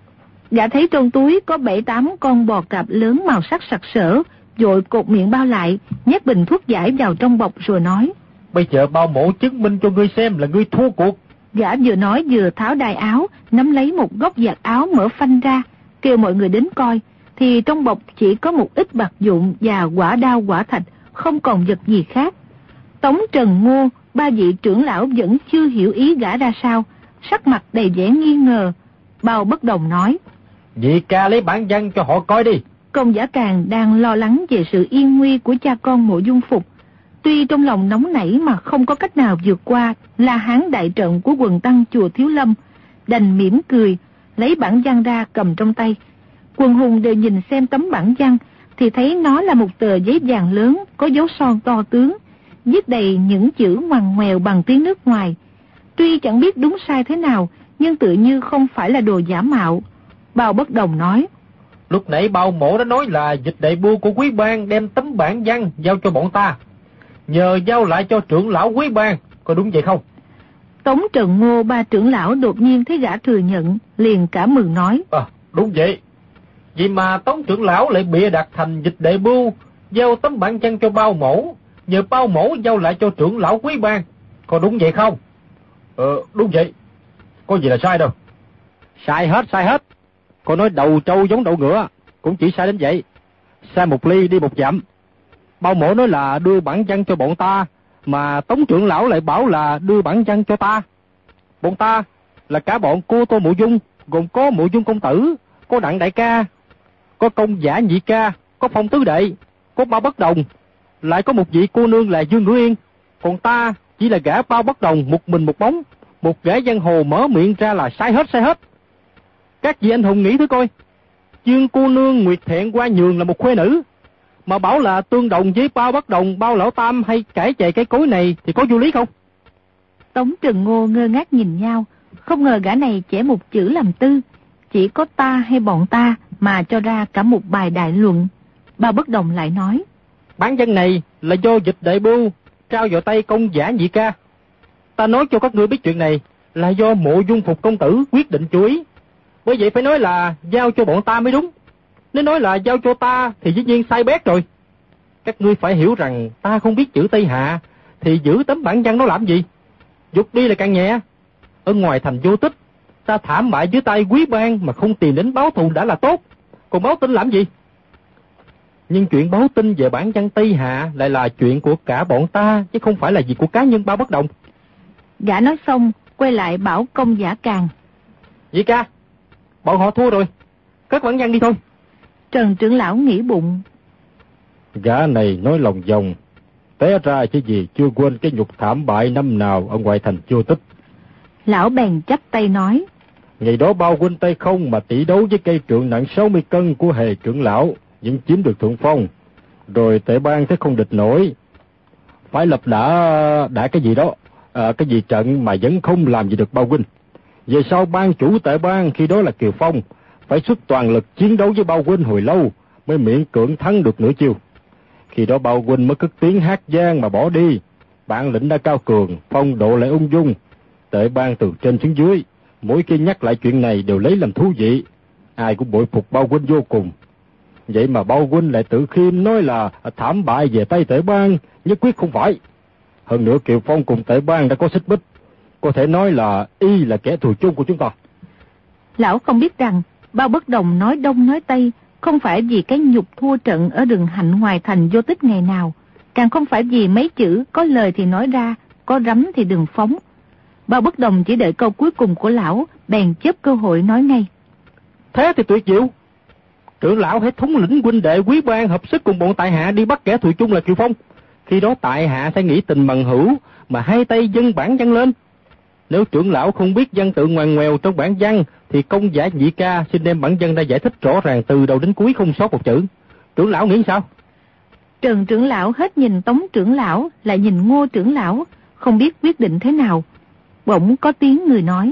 Gã thấy trong túi có 7-8 con bò cạp lớn màu sắc sặc sỡ, vội cột miệng bao lại, nhét bình thuốc giải vào trong bọc rồi nói. Bây giờ bao mổ chứng minh cho ngươi xem là ngươi thua cuộc. Gã vừa nói vừa tháo đai áo, nắm lấy một góc vạt áo mở phanh ra, kêu mọi người đến coi, thì trong bọc chỉ có một ít bạc vụn và quả đao quả thạch, không còn vật gì khác. Tống Trần Ngô, ba vị trưởng lão vẫn chưa hiểu ý gã ra sao, sắc mặt đầy vẻ nghi ngờ. Bao Bất Đồng nói. Vị ca lấy bản văn cho họ coi đi. Công Giả Càn đang lo lắng về sự yên nguy của cha con Mộ Dung Phục. Tuy trong lòng nóng nảy mà không có cách nào vượt qua La Hán đại trận của quần tăng chùa Thiếu Lâm, đành mỉm cười, lấy bản văn ra cầm trong tay. Quần hùng đều nhìn xem tấm bản văn, thì thấy nó là một tờ giấy vàng lớn, có dấu son to tướng, viết đầy những chữ ngoằn ngoèo bằng tiếng nước ngoài. Tuy chẳng biết đúng sai thế nào, nhưng tự như không phải là đồ giả mạo. Bao Bất Đồng nói. Lúc nãy Bao mổ đã nói là Dịch đại bưu của Quý Bang đem tấm bản văn giao cho bọn ta, nhờ giao lại cho trưởng lão Quý Bang, có đúng vậy không? Tống Trần Ngô ba trưởng lão đột nhiên thấy gã thừa nhận, liền cả mừng nói. Đúng vậy. Vậy mà Tống trưởng lão lại bịa đặt thành Dịch đại bưu giao tấm bản văn cho Bao mổ, nhờ Bao mổ giao lại cho trưởng lão Quý Bang, có đúng vậy không? Đúng vậy. Có gì là sai đâu. Sai hết, sai hết. Cô nói đầu trâu giống đầu ngựa, cũng chỉ sai đến vậy. Sai một ly đi một dặm. Bao mổ nói là đưa bản văn cho bọn ta, mà Tống trưởng lão lại bảo là đưa bản văn cho ta. Bọn ta là cả bọn cô Tô Mộ Dung, gồm có Mộ Dung công tử, có Đặng đại ca, có Công Giả nhị ca, có Phong tứ đệ, có Bao Bất Đồng, lại có một vị cô nương là Dương Ngữ Yên. Còn ta chỉ là gã Bao Bất Đồng một mình một bóng, một gã giang hồ mở miệng ra là sai hết, sai hết. Các vị anh hùng nghĩ thử coi, Dương cô nương Nguyệt Thẹn qua nhường là một khuê nữ, mà bảo là tương đồng với Bao Bất Đồng, Bao lão tam hay cải chạy cái cối này thì có vô lý không? Tống Trần Ngô ngơ ngác nhìn nhau, không ngờ gã này chẻ một chữ làm tư. chỉ có ta hay bọn ta mà cho ra cả một bài đại luận. Bao Bất Đồng lại nói, bản văn này là do Dịch Đại Bưu trao vào tay Công Giả Nhị Ca. Ta nói cho các ngươi biết chuyện này là do Mộ Dung Phục công tử quyết định chú ý. Bởi vậy phải nói là giao cho bọn ta mới đúng. Nếu nói là giao cho ta thì dĩ nhiên sai bét rồi. Các ngươi phải hiểu rằng ta không biết chữ Tây Hạ thì giữ tấm bản văn nó làm gì? Dục đi là càng nhẹ. Ở ngoài thành Vô Tích, ta thảm bại dưới tay Quý Bang mà không tìm đến báo thù đã là tốt. Còn báo tin làm gì? Nhưng chuyện báo tin về bản văn Tây Hạ lại là chuyện của cả bọn ta, chứ không phải là việc của cá nhân Bao Bất Đồng. Gã nói xong, quay lại bảo Công Giả Càng, Nhị ca, bọn họ thua rồi, cất bản văn đi thôi. Trần trưởng lão nghĩ bụng, gã này nói lòng vòng, té ra chứ gì chưa quên cái nhục thảm bại năm nào ở ngoại thành Vô Tích. Lão bèn chắp tay nói, ngày đó Bao huynh tay không mà tỷ đấu với cây trượng nặng 60 cân của Hề trưởng lão, vẫn chiếm được thượng phong. Rồi Tệ Bang thấy không địch nổi, phải lập đã cái gì đó, cái gì trận mà vẫn không làm gì được Bao huynh. Về sau ban chủ Tệ Bang khi đó là Kiều Phong, phải xuất toàn lực chiến đấu với Bao huynh hồi lâu mới miễn cưỡng thắng được nửa chiêu. Khi đó Bao huynh mới cất tiếng hát vang mà bỏ đi. Bản lĩnh đã cao cường, phong độ lại ung dung. Tệ Bang từ trên xuống dưới, mỗi khi nhắc lại chuyện này đều lấy làm thú vị. Ai cũng bội phục Bao huynh vô cùng. Vậy mà Bao huynh lại tự khiêm nói là thảm bại về tay Tệ Bang, nhất quyết không phải. Hơn nữa Kiều Phong cùng Tệ Bang đã có xích bích, có thể nói là y là kẻ thù chung của chúng ta. Lão không biết rằng Bao Bất Đồng nói đông nói tây không phải vì cái nhục thua trận ở đường hạnh ngoài thành Vô Tích ngày nào, càng không phải vì mấy chữ có lời thì nói ra, có rắm thì đừng phóng. Bao Bất Đồng chỉ đợi câu cuối cùng của lão, bèn chớp cơ hội nói ngay, thế thì tuyệt diệu. Trưởng lão hãy thống lĩnh huynh đệ Quý Bang hợp sức cùng bọn tại hạ đi bắt kẻ thù chung là Kiều Phong. Khi đó tại hạ sẽ nghĩ tình bằng hữu mà hai tay dâng bản văn lên. Nếu trưởng lão không biết văn tự ngoằn ngoèo trong bản văn thì Công Giả Nhị Ca xin đem bản văn ra giải thích rõ ràng từ đầu đến cuối không sót một chữ. Trưởng lão nghĩ sao? Trần trưởng lão hết nhìn Tống trưởng lão lại nhìn Ngô trưởng lão, không biết quyết định thế nào. Bỗng có tiếng người nói,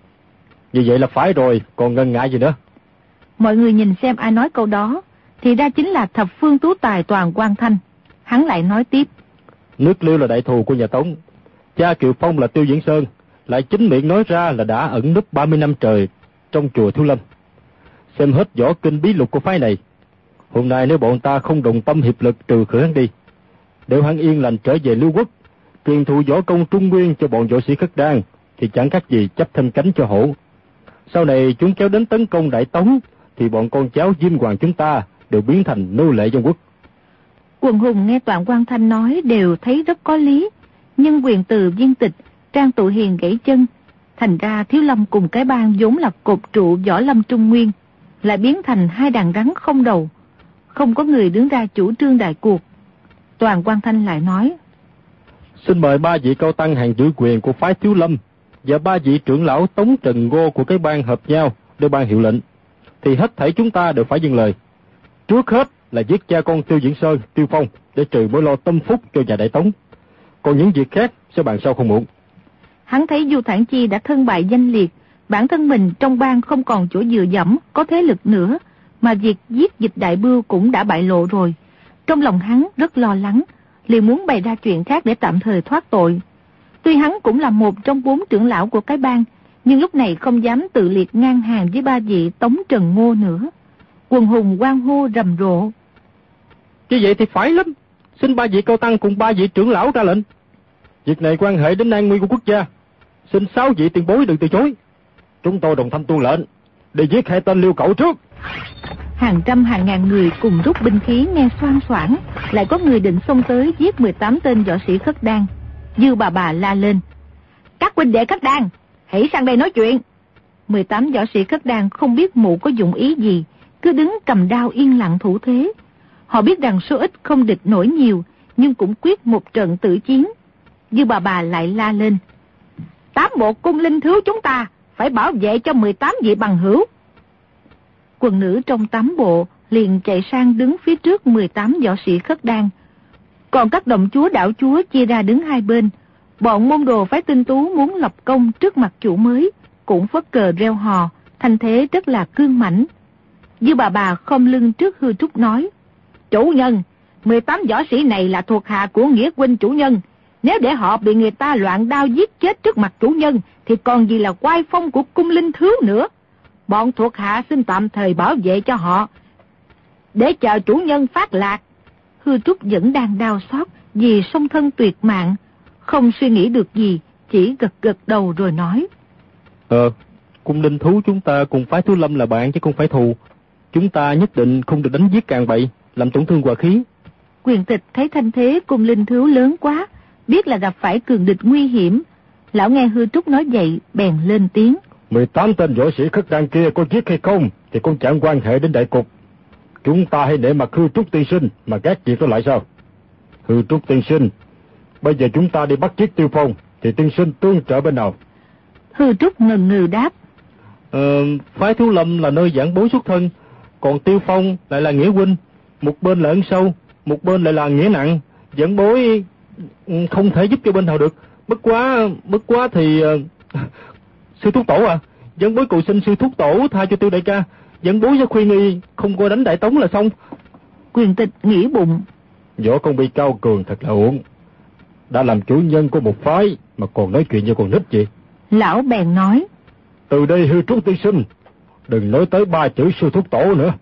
như vậy là phải rồi, còn ngần ngại gì nữa. Mọi người nhìn xem ai nói câu đó, thì ra chính là thập phương tú tài Toàn Quang Thanh. Hắn lại nói tiếp, Nước Liêu là đại thù của nhà Tống, cha Kiều Phong là Tiêu Diễn Sơn, lại chính miệng nói ra là đã ẩn núp 30 năm trời trong chùa Thiếu Lâm, xem hết võ kinh bí lục của phái này. Hôm nay nếu bọn ta không đồng tâm hiệp lực trừ khử hắn đi, để hắn yên lành trở về Lưu Quốc, truyền thụ võ công Trung Nguyên cho bọn võ sĩ Khất Đan, thì chẳng khác gì chấp thêm cánh cho hổ. Sau này chúng kéo đến tấn công Đại Tống, thì bọn con cháu Diêm Hoàng chúng ta đều biến thành nô lệ dân quốc. Quần hùng nghe Toàn Quang Thanh nói đều thấy rất có lý, nhưng Quyền Từ, Viên Tịch, Trang Tụ Hiền gãy chân, thành ra Thiếu Lâm cùng cái bang vốn là cột trụ võ lâm Trung Nguyên, lại biến thành hai đàn rắn không đầu, không có người đứng ra chủ trương đại cuộc. Toàn Quang Thanh lại nói, xin mời ba vị cao tăng hàng giữ quyền của phái Thiếu Lâm và ba vị trưởng lão Tống Trần Ngô của cái bang hợp nhau để ban hiệu lệnh, thì hết thảy chúng ta đều phải dâng lời. Trước hết là giết cha con Tiêu Diễn Sơn, Tiêu Phong để trừ mối lo tâm phúc cho nhà Đại Tống. Còn những việc khác sẽ bàn sau không muộn. Hắn thấy Du Thản Chi đã thân bại danh liệt, bản thân mình trong bang không còn chỗ dựa dẫm, có thế lực nữa, mà việc giết Dịch Đại Bưu cũng đã bại lộ rồi. Trong lòng hắn rất lo lắng, liền muốn bày ra chuyện khác để tạm thời thoát tội. Tuy hắn cũng là một trong 4 trưởng lão của cái bang, nhưng lúc này không dám tự liệt ngang hàng với ba vị Tống Trần Ngô nữa. Quần hùng hoan hô rầm rộ. Như vậy thì phải lắm, xin ba vị cao tăng cùng ba vị trưởng lão ra lệnh. Việc này quan hệ đến an nguy của quốc gia, xin 6 vị tiền bối đừng từ chối. Chúng tôi đồng thanh tuân lệnh, đi giết 2 tên Liêu Cẩu trước. Hàng trăm hàng ngàn người cùng rút binh khí nghe xoang xoảng, lại có người định xông tới giết 18 tên võ sĩ Khất Đan. Dư bà la lên, các huynh đệ Khất Đan, hãy sang đây nói chuyện. 18 võ sĩ Khất Đan không biết mụ có dụng ý gì, cứ đứng cầm đao yên lặng thủ thế. Họ biết rằng số ít không địch nổi nhiều, nhưng cũng quyết một trận tử chiến. Dư bà lại la lên, 8 bộ cung linh thiếu chúng ta phải bảo vệ cho 18 vị bằng hữu. Quần nữ trong 8 bộ liền chạy sang đứng phía trước 18 võ sĩ Khất Đan. Còn các đồng chúa đảo chúa chia ra đứng hai bên. Bọn môn đồ phái Tinh Tú muốn lập công trước mặt chủ mới, cũng phất cờ reo hò, thanh thế rất là cương mãnh. Dư bà khom lưng trước Hư Trúc nói: Chủ nhân, 18 võ sĩ này là thuộc hạ của Nghĩa huynh chủ nhân. Nếu để họ bị người ta loạn đao giết chết trước mặt chủ nhân, thì còn gì là oai phong của cung linh thiếu nữa. Bọn thuộc hạ xin tạm thời bảo vệ cho họ, để chờ chủ nhân phát lạc. Hư Trúc vẫn đang đau xót vì song thân tuyệt mạng, không suy nghĩ được gì, chỉ gật gật đầu rồi nói: Cung linh thú chúng ta cùng phái Thiếu Lâm là bạn chứ không phải thù. Chúng ta nhất định không được đánh giết càn bậy, làm tổn thương hòa khí. Quyền Tịch thấy thanh thế cung linh thú lớn quá, biết là gặp phải cường địch nguy hiểm. Lão nghe Hư Trúc nói vậy, bèn lên tiếng: 18 tên võ sĩ khất đan kia có giết hay không thì cũng chẳng quan hệ đến đại cục. Chúng ta hãy để mặc Hư Trúc tiên sinh mà gác việc đó lại sao? Hư Trúc tiên sinh, bây giờ chúng ta đi bắt giết Tiêu Phong, thì tiên sinh tương trợ bên nào? Hư Trúc ngần ngừ đáp: Phái Thiếu Lâm là nơi giảng bối xuất thân, còn Tiêu Phong lại là nghĩa huynh. Một bên là ân sâu, một bên lại là nghĩa nặng. Giảng bối không thể giúp cho bên nào được. Bất quá thì sư thúc tổ à, giảng bối cầu xin sư thúc tổ tha cho Tiêu đại ca. Giảng bối sẽ khuyên y không coi đánh Đại Tống là xong. Quyền Tịch nghĩ bụng: Võ công bị cao cường thật là uổng. Đã làm chủ nhân của một phái mà còn nói chuyện như con nít vậy. Lão bèn nói: Từ đây Hư Trúc tiên sinh, đừng nói tới 3 chữ sư thúc tổ nữa.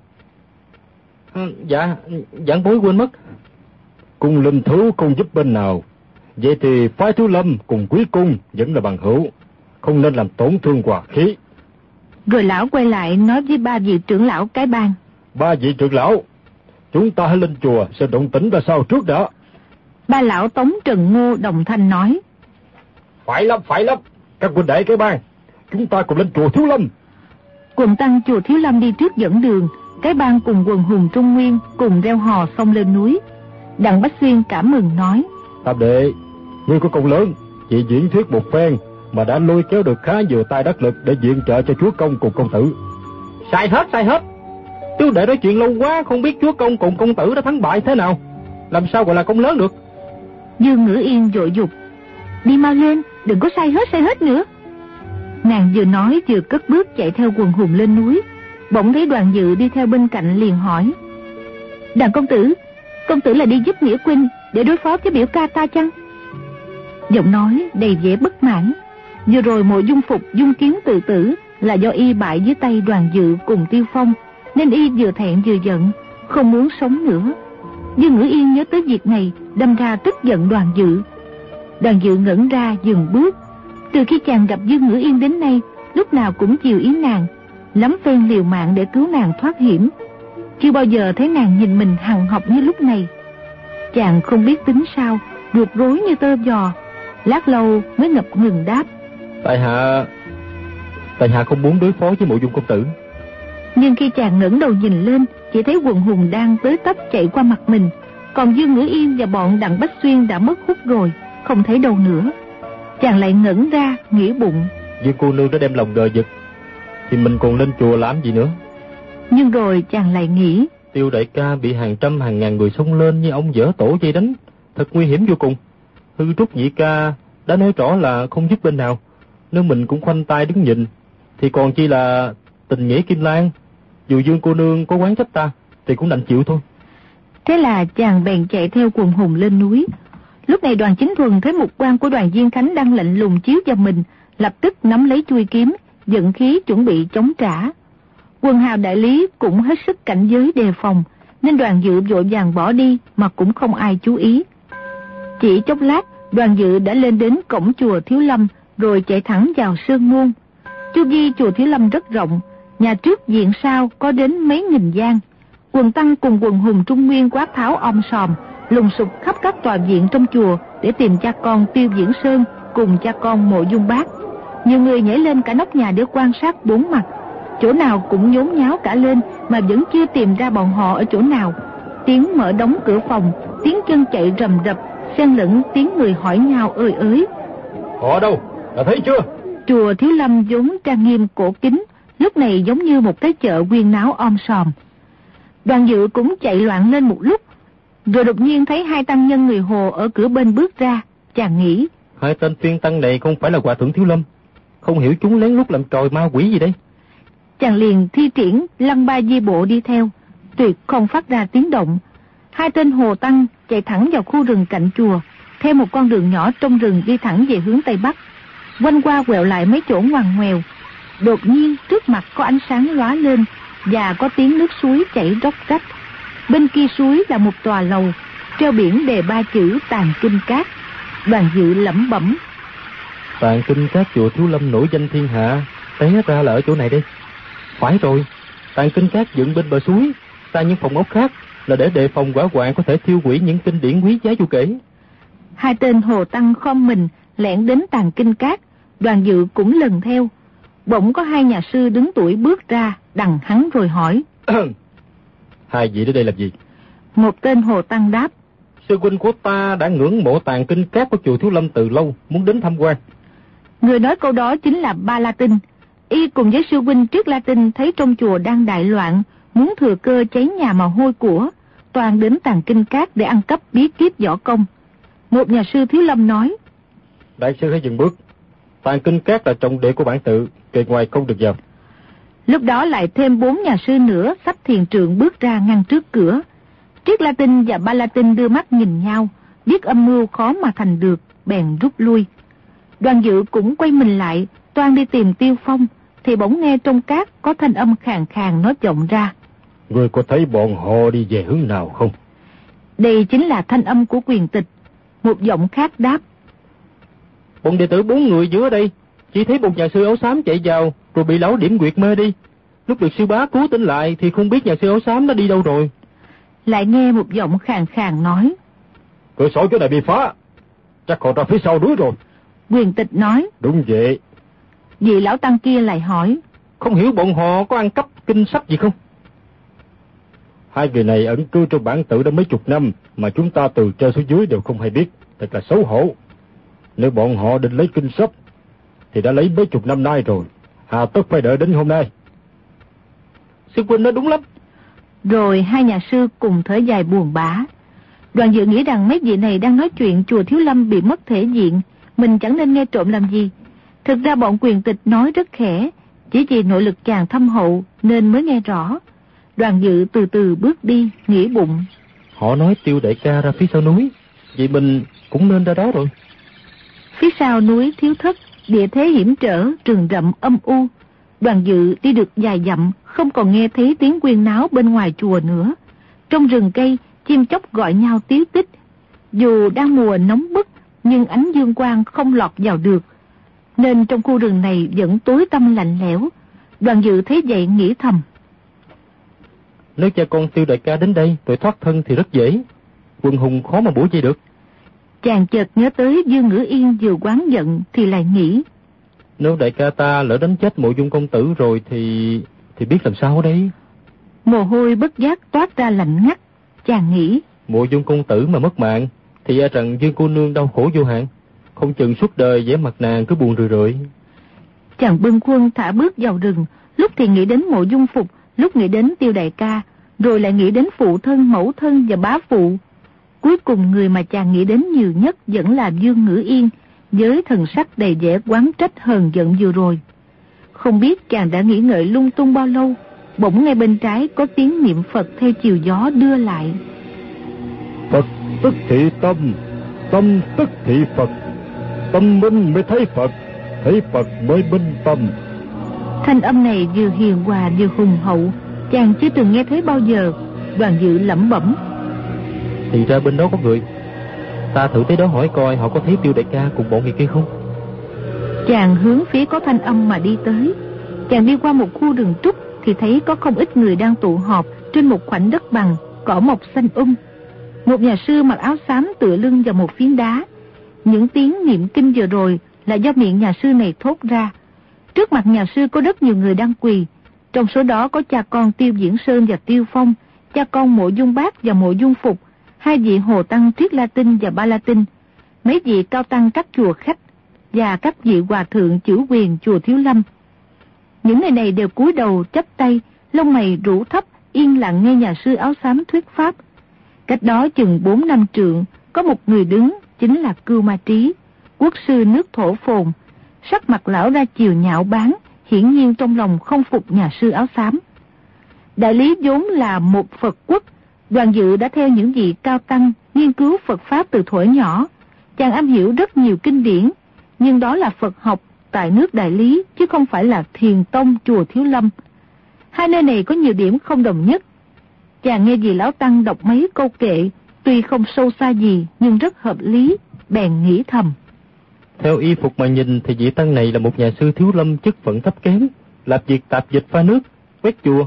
Dạ, giảng bối quên mất. Cung linh thú không giúp bên nào, vậy thì phái Thiếu Lâm cùng Quý cung vẫn là bằng hữu, không nên làm tổn thương hòa khí. Rồi lão quay lại nói với 3 vị trưởng lão cái bang: 3 vị trưởng lão, chúng ta hãy lên chùa sẽ động tĩnh ra sao trước đã. 3 lão Tống Trần Ngô đồng thanh nói: Phải lắm. Các huynh đệ cái bang, chúng ta cùng lên chùa Thiếu Lâm. Quần tăng chùa Thiếu Lâm đi trước dẫn đường, cái bang cùng quần hùng Trung Nguyên cùng reo hò xông lên núi. Đặng Bách Xuyên cảm mừng nói: Tam đệ, ngươi có công lớn, chỉ diễn thuyết một phen mà đã lôi kéo được khá nhiều tài đắc lực để viện trợ cho chúa công cùng công tử. Sai hết. Chú đệ nói chuyện lâu quá, không biết chúa công cùng công tử đã thắng bại thế nào, làm sao gọi là công lớn được. Dương Ngữ Yên vội dục: Đi mau lên, đừng có sai hết nữa. Nàng vừa nói vừa cất bước chạy theo quần hùng lên núi. Bỗng thấy Đoàn Dự đi theo bên cạnh, liền hỏi: Đàn công tử là đi giúp Nghĩa huynh để đối phó với biểu ca ta chăng? Giọng nói đầy vẻ bất mãn. Vừa rồi Mộ Dung Phục dung kiếm tự tử là do y bại dưới tay Đoàn Dự cùng Tiêu Phong, nên y vừa thẹn vừa giận, không muốn sống nữa. Dương Ngữ Yên nhớ tới việc này, đâm ra tức giận Đoàn Dự. Đoàn Dự ngẩn ra dừng bước. Từ khi chàng gặp Dương Ngữ Yên đến nay, lúc nào cũng chiều ý nàng, lắm phen liều mạng để cứu nàng thoát hiểm. Chưa bao giờ thấy nàng nhìn mình hằn học như lúc này. Chàng không biết tính sao, ruột rối như tơ giò. Lát lâu mới ngập ngừng đáp: Tại hạ không muốn đối phó với Mộ Dung công tử. Nhưng khi chàng ngẩng đầu nhìn lên, chỉ thấy quần hùng đang tới tấp chạy qua mặt mình, còn Dương Ngữ Yên và bọn Đặng Bách Xuyên đã mất hút rồi, không thấy đâu nữa. Chàng lại ngẩn ra nghĩ bụng: Dương cô nương đã đem lòng đời giật, thì mình còn lên chùa làm gì nữa. Nhưng rồi chàng lại nghĩ: Tiêu đại ca bị hàng trăm hàng ngàn người xông lên như ông dở tổ dây đánh, thật nguy hiểm vô cùng. Hư Trúc nhị ca đã nói rõ là không giúp bên nào, nếu mình cũng khoanh tay đứng nhìn thì còn chi là tình nghĩa Kim Lan. Dù Dương cô nương có oán trách ta thì cũng đành chịu thôi. Thế là chàng bèn chạy theo quần hùng lên núi. Lúc này Đoàn Chính Thuần thấy mục quan của Đoàn Diên Khánh đang lạnh lùng chiếu vào mình, lập tức nắm lấy chuôi kiếm, vận khí chuẩn bị chống trả. Quần hào đại lý cũng hết sức cảnh giới đề phòng, nên Đoàn Dự vội vàng bỏ đi mà cũng không ai chú ý. Chỉ chốc lát, Đoàn Dự đã lên đến cổng chùa Thiếu Lâm, rồi chạy thẳng vào sơn môn. Chu vi chùa Thiếu Lâm rất rộng, nhà trước diện sau có đến mấy nghìn gian. Quần tăng cùng quần hùng Trung Nguyên quát tháo om sòm, lùng sục khắp các tòa viện trong chùa để tìm cha con Tiêu Viễn Sơn cùng cha con Mộ Dung Bác. Nhiều người nhảy lên cả nóc nhà để quan sát bốn mặt, chỗ nào cũng nhốn nháo cả lên mà vẫn chưa tìm ra bọn họ ở chỗ nào. Tiếng mở đóng cửa phòng, tiếng chân chạy rầm rập, xen lẫn tiếng người hỏi nhau ơi ới. Họ đâu? Đã thấy chưa? Chùa Thiếu Lâm vốn trang nghiêm cổ kính, lúc này giống như một cái chợ huyên náo om sòm. Đoàn Dự cũng chạy loạn lên một lúc, rồi đột nhiên thấy 2 tăng nhân người Hồ ở cửa bên bước ra. Chàng nghĩ: 2 tên tuyên tăng này không phải là hòa thượng Thiếu Lâm, không hiểu chúng lén lút làm trò ma quỷ gì đây. Chàng liền thi triển Lăng Ba Di Bộ đi theo, tuyệt không phát ra tiếng động. Hai tên hồ tăng chạy thẳng vào khu rừng cạnh chùa, theo một con đường nhỏ trong rừng đi thẳng về hướng Tây Bắc. Quanh qua quẹo lại mấy chỗ ngoằn ngoèo. Đột nhiên trước mặt có ánh sáng lóa lên và có tiếng nước suối chảy róc rách. Bên kia suối là một tòa lầu, treo biển đề 3 chữ Tàng Kinh Các. Đoàn Dự lẩm bẩm: Tàng Kinh Các chùa Thiếu Lâm nổi danh thiên hạ, té ra là ở chỗ này đây. Phải rồi, Tàng Kinh Các dựng bên bờ suối, xa những phòng ốc khác là để đề phòng hỏa hoạn có thể thiêu hủy những kinh điển quý giá vô kể. Hai tên hồ tăng khom mình lẻn đến Tàng Kinh Các. Đoàn Dự cũng lần theo. Bỗng có hai nhà sư đứng tuổi bước ra đằng hắn rồi hỏi: Hai vị đến đây làm gì? Một tên hồ tăng đáp: Sư huynh của ta đã ngưỡng mộ Tàng Kinh Các của chùa Thiếu Lâm từ lâu, muốn đến tham quan. Người nói câu đó chính là Ba La Tinh. Y cùng với sư huynh Triết La Tinh thấy trong chùa đang đại loạn, muốn thừa cơ cháy nhà mà hôi của, toàn đến Tàng Kinh Các để ăn cắp bí kíp võ công. Một nhà sư Thiếu Lâm nói: Đại sư hãy dừng bước. Tàng Kinh Các là trọng địa của bản tự, kề ngoài không được vào. Lúc đó lại thêm 4 nhà sư nữa xách thiền trượng bước ra ngăn trước cửa. Triết La Tinh và Ba La Tinh đưa mắt nhìn nhau, biết âm mưu khó mà thành được, bèn rút lui. Đoàn Dự cũng quay mình lại, toan đi tìm Tiêu Phong, thì bỗng nghe trong cát có thanh âm khàn khàn nói vọng ra: Ngươi có thấy bọn họ đi về hướng nào không? Đây chính là thanh âm của Quyền Tịch. Một giọng khác đáp: Bọn đệ tử 4 người giữa đây, chỉ thấy một nhà sư áo xám chạy vào, rồi bị lão Điểm Nguyệt mê đi. Lúc được sư bá cứu tỉnh lại thì không biết nhà sư áo xám đã đi đâu rồi. Lại nghe một giọng khàn khàn nói: Cửa sổ chỗ này bị phá, chắc họ ra phía sau núi rồi. Quyền Tịch nói: Đúng vậy. Vị lão tăng kia lại hỏi: Không hiểu bọn họ có ăn cắp kinh sách gì không? Hai người này ẩn cư trong bản tự đã mấy chục năm, mà chúng ta từ trên xuống dưới đều không hay biết, thật là xấu hổ. Nếu bọn họ định lấy kinh sách thì đã lấy mấy chục năm nay rồi, hà tất phải đợi đến hôm nay. Sư huynh nói đúng lắm. Rồi hai nhà sư cùng thở dài buồn bã. Đoàn Dự nghĩ rằng mấy vị này đang nói chuyện chùa Thiếu Lâm bị mất thể diện, mình chẳng nên nghe trộm làm gì. Thực ra bọn Quyền Tịch nói rất khẽ, chỉ vì nội lực chàng thâm hậu nên mới nghe rõ. Đoàn Dự từ từ bước đi, nghĩ bụng: Họ nói Tiêu đại ca ra phía sau núi, vậy mình cũng nên ra đó rồi. Phía sau núi Thiếu Thất, địa thế hiểm trở, rừng rậm âm u. Đoàn Dự đi được vài dặm, không còn nghe thấy tiếng huyên náo bên ngoài chùa nữa. Trong rừng cây, chim chóc gọi nhau tíu tích. Dù đang mùa nóng bức, nhưng ánh dương quang không lọt vào được, nên trong khu rừng này vẫn tối tăm lạnh lẽo. Đoàn Dự thấy vậy nghĩ thầm: Nếu cha con Tiêu đại ca đến đây rồi thoát thân thì rất dễ, quần hùng khó mà bủa dây được. Chàng chợt nhớ tới Dương Ngữ Yên vừa oán giận thì lại nghĩ: Nếu đại ca ta lỡ đánh chết Mộ Dung công tử rồi thì biết làm sao đây? Mồ hôi bất giác toát ra lạnh ngắt. Chàng nghĩ: Mộ Dung công tử mà mất mạng thì e rằng Dương cô nương đau khổ vô hạn, không chừng suốt đời vẻ mặt nàng cứ buồn rười rượi. Chàng bâng khuâng thả bước vào rừng, lúc thì nghĩ đến Mộ Dung Phục, lúc nghĩ đến Tiêu đại ca, rồi lại nghĩ đến phụ thân, mẫu thân và bá phụ. Cuối cùng người mà chàng nghĩ đến nhiều nhất vẫn là Dương Ngữ Yên, với thần sắc đầy vẻ oán trách hờn giận vừa rồi. Không biết chàng đã nghĩ ngợi lung tung bao lâu, bỗng ngay bên trái có tiếng niệm Phật theo chiều gió đưa lại: Phật tức thị tâm, tâm tức thị Phật, tâm minh mới thấy Phật, thấy Phật mới minh tâm. Thanh âm này vừa hiền hòa vừa hùng hậu, chàng chưa từng nghe thấy bao giờ. Đoàn Dự lẩm bẩm: Thì ra bên đó có người, ta thử tới đó hỏi coi họ có thấy Tiêu đại ca cùng bọn người kia không. Chàng hướng phía có thanh âm mà đi tới. Chàng đi qua một khu rừng trúc thì thấy có không ít người đang tụ họp trên một khoảnh đất bằng, cỏ mọc xanh Một nhà sư mặc áo xám tựa lưng vào một phiến đá. Những tiếng niệm kinh vừa rồi là do miệng nhà sư này thốt ra. Trước mặt nhà sư có rất nhiều người đang quỳ. Trong số đó có cha con Tiêu Diễn Sơn và Tiêu Phong, cha con Mộ Dung Bác và Mộ Dung Phục, hai vị hồ tăng Triết La Tinh và Ba La Tinh, mấy vị cao tăng các chùa khách và các vị hòa thượng chữ quyền chùa Thiếu Lâm. Những người này đều cúi đầu chắp tay, lông mày rũ thấp, yên lặng nghe nhà sư áo xám thuyết pháp. Cách đó chừng 4-5 trượng, có một người đứng, chính là Cưu Ma Trí, quốc sư nước Thổ Phồn. Sắc mặt lão ra chiều nhạo báng, hiển nhiên trong lòng không phục nhà sư áo xám. Đại lý vốn là một Phật quốc, Đoàn Dự đã theo những vị cao tăng nghiên cứu Phật Pháp từ thuở nhỏ. Chàng am hiểu rất nhiều kinh điển, nhưng đó là Phật học tại nước Đại Lý, chứ không phải là Thiền Tông chùa Thiếu Lâm. Hai nơi này có nhiều điểm không đồng nhất. Chàng nghe vị lão tăng đọc mấy câu kệ, tuy không sâu xa gì nhưng rất hợp lý, bèn nghĩ thầm. Theo y phục mà nhìn thì vị tăng này là một nhà sư Thiếu Lâm chức phận thấp kém, làm việc tạp dịch pha nước, quét chùa.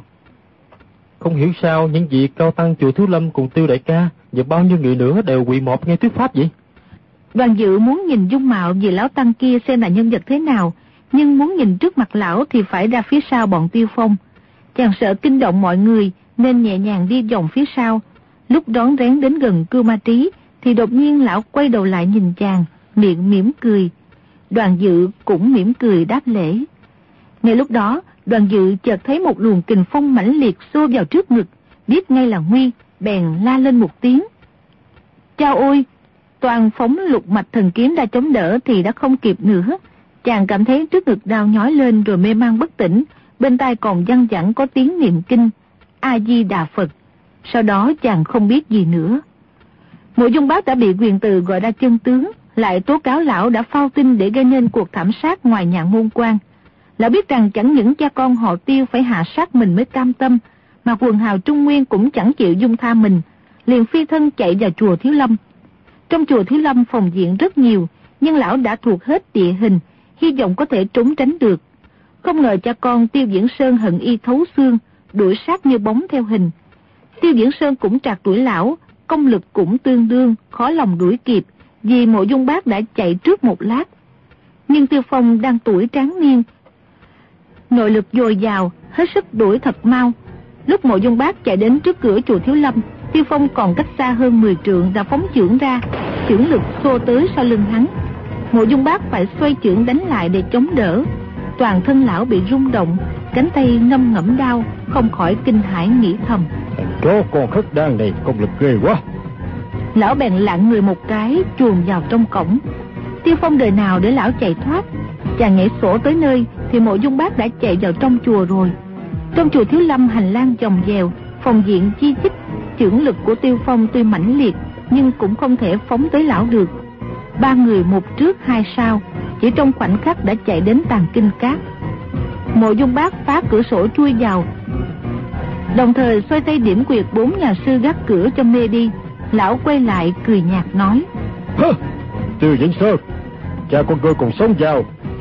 Không hiểu sao những vị cao tăng chùa Thiếu Lâm cùng Tiêu đại ca và bao nhiêu người nữa đều quỳ mọp nghe thuyết pháp vậy? Đoàn Dự muốn nhìn dung mạo vị lão tăng kia xem là nhân vật thế nào, nhưng muốn nhìn trước mặt lão thì phải ra phía sau bọn Tiêu Phong. Chàng sợ kinh động mọi người nên nhẹ nhàng đi vòng phía sau. Lúc đón rén đến gần Cưu Ma Trí thì đột nhiên lão quay đầu lại nhìn chàng, miệng mỉm cười. Đoàn Dự cũng mỉm cười đáp lễ. Ngay lúc đó, Đoàn Dự chợt thấy một luồng kình phong mãnh liệt xô vào trước ngực, biết ngay là nguy, bèn la lên một tiếng. Chao ôi! Toàn phóng lục mạch thần kiếm ra chống đỡ thì đã không kịp nữa. Chàng cảm thấy trước ngực đau nhói lên rồi mê man bất tỉnh, bên tai còn văng vẳng có tiếng niệm kinh A Di Đà Phật. Sau đó chàng không biết gì nữa. Mộ Dung Bác đã bị Quyền Từ gọi ra chân tướng, lại tố cáo lão đã phao tin để gây nên cuộc thảm sát ngoài Nhạn Môn Quan. Lão biết rằng chẳng những cha con họ Tiêu phải hạ sát mình mới cam tâm, mà quần hào Trung Nguyên cũng chẳng chịu dung tha mình, liền phi thân chạy vào chùa Thiếu Lâm. Trong chùa Thiếu Lâm phòng diện rất nhiều, nhưng lão đã thuộc hết địa hình, hy vọng có thể trốn tránh được. Không ngờ cha con Tiêu Diễn Sơn hận y thấu xương, đuổi sát như bóng theo hình. Tiêu Diễn Sơn cũng trạc tuổi lão, công lực cũng tương đương, khó lòng đuổi kịp, vì Mộ Dung Bác đã chạy trước một lát. Nhưng Tiêu Phong đang tuổi tráng niên, nội lực dồi dào, hết sức đuổi thật mau. Lúc Mộ Dung Bác chạy đến trước cửa chùa Thiếu Lâm, Tiêu Phong còn cách xa hơn 10 trượng đã phóng chưởng ra, chưởng lực xô tới sau lưng hắn. Mộ Dung Bác phải xoay chưởng đánh lại để chống đỡ. Toàn thân lão bị rung động, cánh tay ngâm ngẫm đau, không khỏi kinh hãi nghĩ thầm. Chó con khất đan này công lực ghê quá. Lão bèn lạng người một cái, chuồn vào trong cổng. Tiêu Phong đời nào để lão chạy thoát. Chàng nhảy sổ tới nơi thì Mộ Dung Bác đã chạy vào trong chùa rồi. Trong chùa Thiếu Lâm hành lang chồng vèo, phòng diện chi chít, chưởng lực của Tiêu Phong tuy mãnh liệt nhưng cũng không thể phóng tới lão được. Ba người một trước hai sau, chỉ trong khoảnh khắc đã chạy đến Tàng Kinh Cát. Mộ Dung Bác phá cửa sổ chui vào, đồng thời xoay tay điểm quyệt 4 nhà sư gác cửa cho mê đi. Lão quay lại cười nhạt nói: Tiêu Diễn Sơn, cha con ngươi còn sống vào,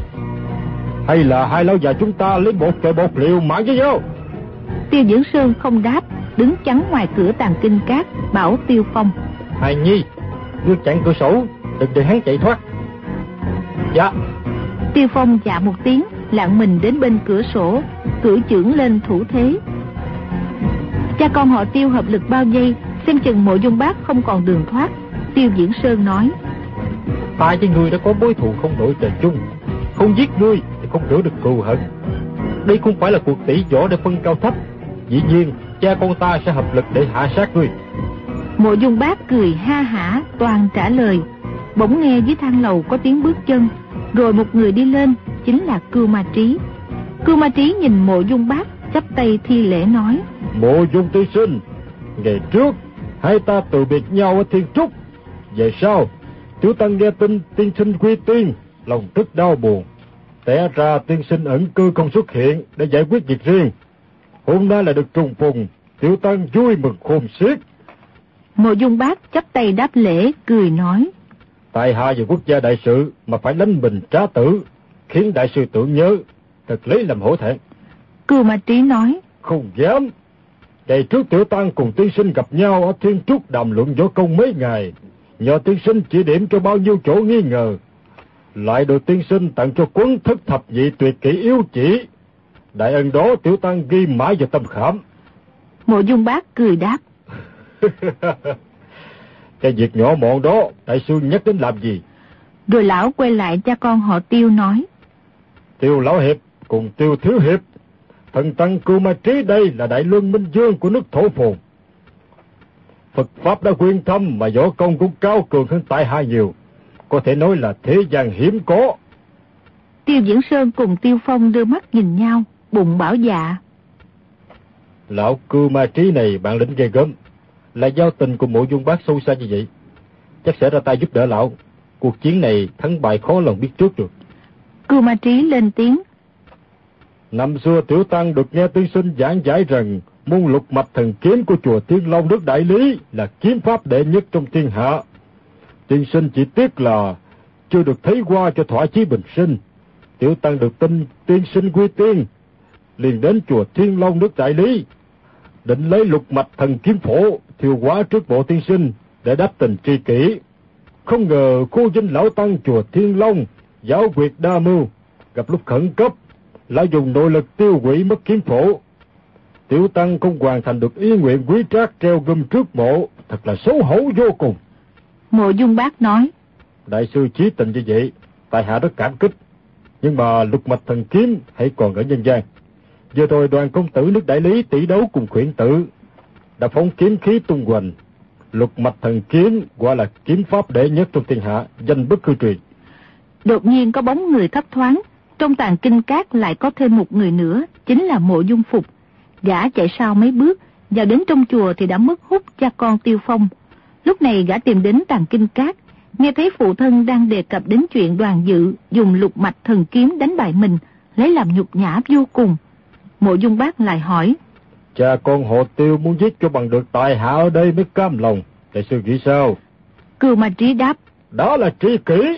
hay là hai lão già chúng ta lấy một kệ bột liều mạng với nhau? Tiêu Diễn Sơn không đáp, đứng chắn ngoài cửa Tàng Kinh Cát, bảo Tiêu Phong: Hài Nhi, ngươi chặn cửa sổ, đừng để hắn chạy thoát. Dạ. Tiêu Phong dạ một tiếng, lạng mình đến bên cửa sổ, cử chưởng lên thủ thế. Cha con họ Tiêu hợp lực bao vây, xem chừng Mộ Dung Bác không còn đường thoát. Tiêu Diễn Sơn nói: Ta với ngươi đã có mối thù không đổi trời chung, không giết ngươi thì không rửa được cừu hận. Đây không phải là cuộc tỷ võ để phân cao thấp. Dĩ nhiên cha con ta sẽ hợp lực để hạ sát ngươi. Mộ Dung Bác cười ha hả, toàn trả lời. Bỗng nghe dưới thang lầu có tiếng bước chân, rồi một người đi lên, chính là Cưu Ma Trí. Cưu Ma Trí nhìn Mộ Dung Bác, chắp tay thi lễ nói: Mộ Dung tiên sinh, ngày trước hai ta từ biệt nhau ở Thiên Trúc, về sau tiểu tăng nghe tin tiên sinh quy tiên, lòng rất đau buồn. Té ra tiên sinh ẩn cư không xuất hiện để giải quyết việc riêng. Hôm nay là được trùng phùng, tiểu tăng vui mừng khôn xiết. Mộ Dung Bác chắp tay đáp lễ, cười nói: Tại hạ về quốc gia đại sự mà phải lánh mình trá tử, khiến đại sư tưởng nhớ, thật lấy làm hổ thẹn. Cưu Ma Trí nói: Không dám. Ngày trước tiểu tăng cùng tiên sinh gặp nhau ở Thiên Trúc đàm luận võ công mấy ngày, nhờ tiên sinh chỉ điểm cho bao nhiêu chỗ nghi ngờ, lại được tiên sinh tặng cho Quấn Thất Thập Nhị tuyệt kỹ yếu chỉ. Đại ân đó tiểu tăng ghi mãi vào tâm khảm. Mộ Dung Bác cười đáp: Cái việc nhỏ mọn đó đại sư nhắc đến làm gì? Rồi lão quay lại cha con họ Tiêu nói: Tiêu lão hiệp cùng Tiêu thiếu hiệp, thần tăng Cưu Ma Trí đây là đại luân minh vương của nước Thổ Phồn. Phật pháp đã quyên thâm mà võ công cũng cao cường hơn tại hạ nhiều, có thể nói là thế gian hiếm có. Tiêu Diễn Sơn cùng Tiêu Phong đưa mắt nhìn nhau, bụng bảo dạ. Lão Cưu Ma Trí này bản lĩnh ghê gớm, là giao tình cùng Mộ Dung Bác sâu xa như vậy, chắc sẽ ra tay giúp đỡ lão. Cuộc chiến này thắng bại khó lòng biết trước được. Cưu Ma Trí lên tiếng. Năm xưa Tiểu Tăng được nghe tiên sinh giảng giải rằng môn Lục Mạch Thần Kiếm của chùa Thiên Long nước Đại Lý là kiếm pháp đệ nhất trong thiên hạ. Tiên sinh chỉ tiếc là chưa được thấy qua cho thỏa chí bình sinh. Tiểu Tăng được tin tiên sinh quy tiên, liền đến chùa Thiên Long nước Đại Lý, định lấy Lục Mạch Thần Kiếm phổ thiêu hóa trước bộ tiên sinh để đáp tình tri kỷ. Không ngờ khu dinh lão tăng chùa Thiên Long giáo quyệt đa mưu, gặp lúc khẩn cấp lại dùng nội lực tiêu hủy mất kiếm phổ. Tiểu Tăng không hoàn thành được ý nguyện quý trác treo gươm trước mộ, thật là xấu hổ vô cùng. Mộ Dung Bác nói. Đại sư chí tình như vậy, tại hạ rất cảm kích. Nhưng mà Lục Mạch Thần Kiếm hãy còn ở nhân gian. Vừa rồi đoàn công tử nước Đại Lý tỷ đấu cùng Khuyển Tử, đã phóng kiếm khí tung hoành. Lục Mạch Thần Kiếm gọi là kiếm pháp đệ nhất trong thiên hạ, danh bất hư truyền. Đột nhiên có bóng người thấp thoáng, trong tàn kinh cát lại có thêm một người nữa, chính là Mộ Dung Phục. Gã chạy sau mấy bước, vào đến trong chùa thì đã mất hút cha con Tiêu Phong. Lúc này gã tìm đến tàn kinh cát, nghe thấy phụ thân đang đề cập đến chuyện Đoàn Dự dùng Lục Mạch Thần Kiếm đánh bại mình, lấy làm nhục nhã vô cùng. Mộ Dung Bác lại hỏi. Cha con họ Tiêu muốn giết cho bằng được tại hạ ở đây mới cam lòng, đại sư nghĩ sao? Cưu Ma Trí đáp. Đó là tri kỷ,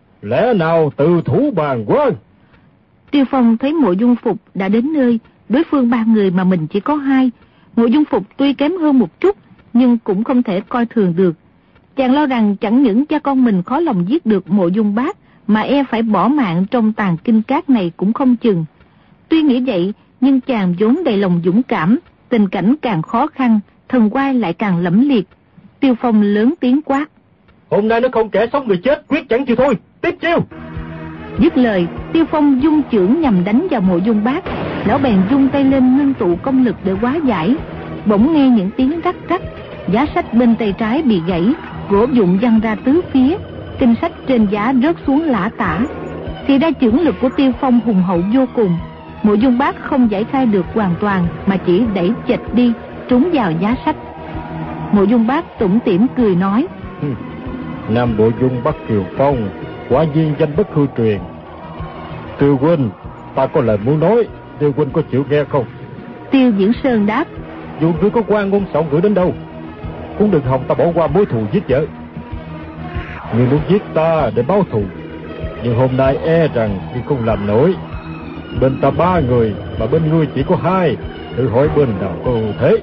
lẽ nào từ thủ bàn quan? Tiêu Phong thấy Mộ Dung Phục đã đến nơi, đối phương 3 người mà mình chỉ có 2. Mộ Dung Phục tuy kém hơn một chút, nhưng cũng không thể coi thường được. Chàng lo rằng chẳng những cha con mình khó lòng giết được Mộ Dung Bác, mà e phải bỏ mạng trong tàn kinh cát này cũng không chừng. Tuy nghĩ vậy, nhưng chàng vốn đầy lòng dũng cảm, tình cảnh càng khó khăn, thần oai lại càng lẫm liệt. Tiêu Phong lớn tiếng quát. Hôm nay nó không kẻ sống người chết, quyết chẳng chịu thôi, tiếp chiêu. Dứt lời, Tiêu Phong dung chưởng nhằm đánh vào Mộ Dung Bác. Lão bèn dung tay lên ngưng tụ công lực để hóa giải. Bỗng nghe những tiếng rắc rắc, giá sách bên tay trái bị gãy, gỗ vụn văng ra tứ phía, kinh sách trên giá rớt xuống lả tả. Thì ra chưởng lực của Tiêu Phong hùng hậu vô cùng. Mộ Dung Bác không giải khai được hoàn toàn, mà chỉ đẩy chệch đi, trúng vào giá sách. Mộ Dung Bác tủm tỉm cười nói. Nam Mộ Dung Bắc Kiều Phong quả nhiên danh bất hư truyền. Tiêu huynh, ta có lời muốn nói, Tiêu huynh có chịu nghe không? Tiêu Diễn Sơn đáp. Dù ngươi có quan ngôn xạo ngữ đến đâu, cũng đừng hòng ta bỏ qua mối thù giết vợ. Ngươi muốn giết ta để báo thù, nhưng hôm nay e rằng ngươi không làm nổi. Bên ta 3 người mà bên ngươi chỉ có 2, thử hỏi bên nào có ưu thế?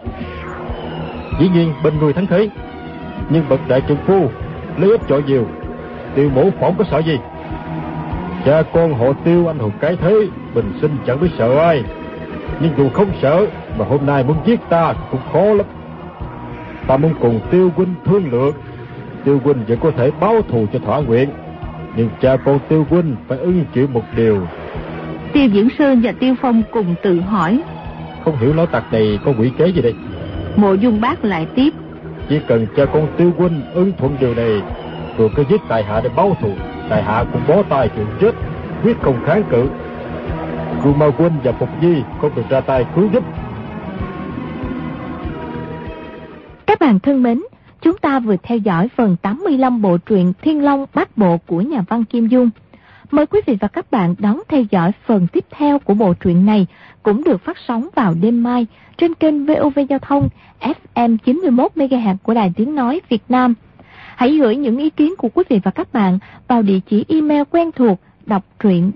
Dĩ nhiên bên ngươi thắng thế, nhưng bậc đại trượng phu lấy ít chọi nhiều, Tiêu mổ phỏng có sợ gì? Cha con họ Tiêu anh hùng cái thế, bình sinh chẳng biết sợ ai. Nhưng dù không sợ, mà hôm nay muốn giết ta cũng khó lắm. Ta muốn cùng Tiêu huynh thương lượng, Tiêu huynh vẫn có thể báo thù cho thỏa nguyện, nhưng cha con Tiêu huynh phải ưng chịu một điều. Tiêu Diễn Sơn và Tiêu Phong cùng tự hỏi. Không hiểu lão tặc này có quỷ kế gì đây? Mộ Dung Bác lại tiếp. Chỉ cần cha con Tiêu huynh ưng thuận điều này, rồi cứ giết tại hạ để báo thù, tại hạ cũng bó tay chịu chết, quyết không kháng cự. Cưu Ma huynh và Phục Nhi không được ra tay cứu giúp. Các bạn thân mến, chúng ta vừa theo dõi phần 85 bộ truyện Thiên Long Bát Bộ của nhà văn Kim Dung. Mời quý vị và các bạn đón theo dõi phần tiếp theo của bộ truyện này, cũng được phát sóng vào đêm mai trên kênh VOV Giao thông FM 91 MHz của Đài Tiếng nói Việt Nam. Hãy gửi những ý kiến của quý vị và các bạn vào địa chỉ email quen thuộc đọc truyện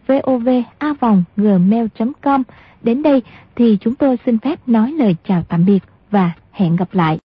vova@gmail.com. Đến đây thì chúng tôi xin phép nói lời chào tạm biệt và hẹn gặp lại.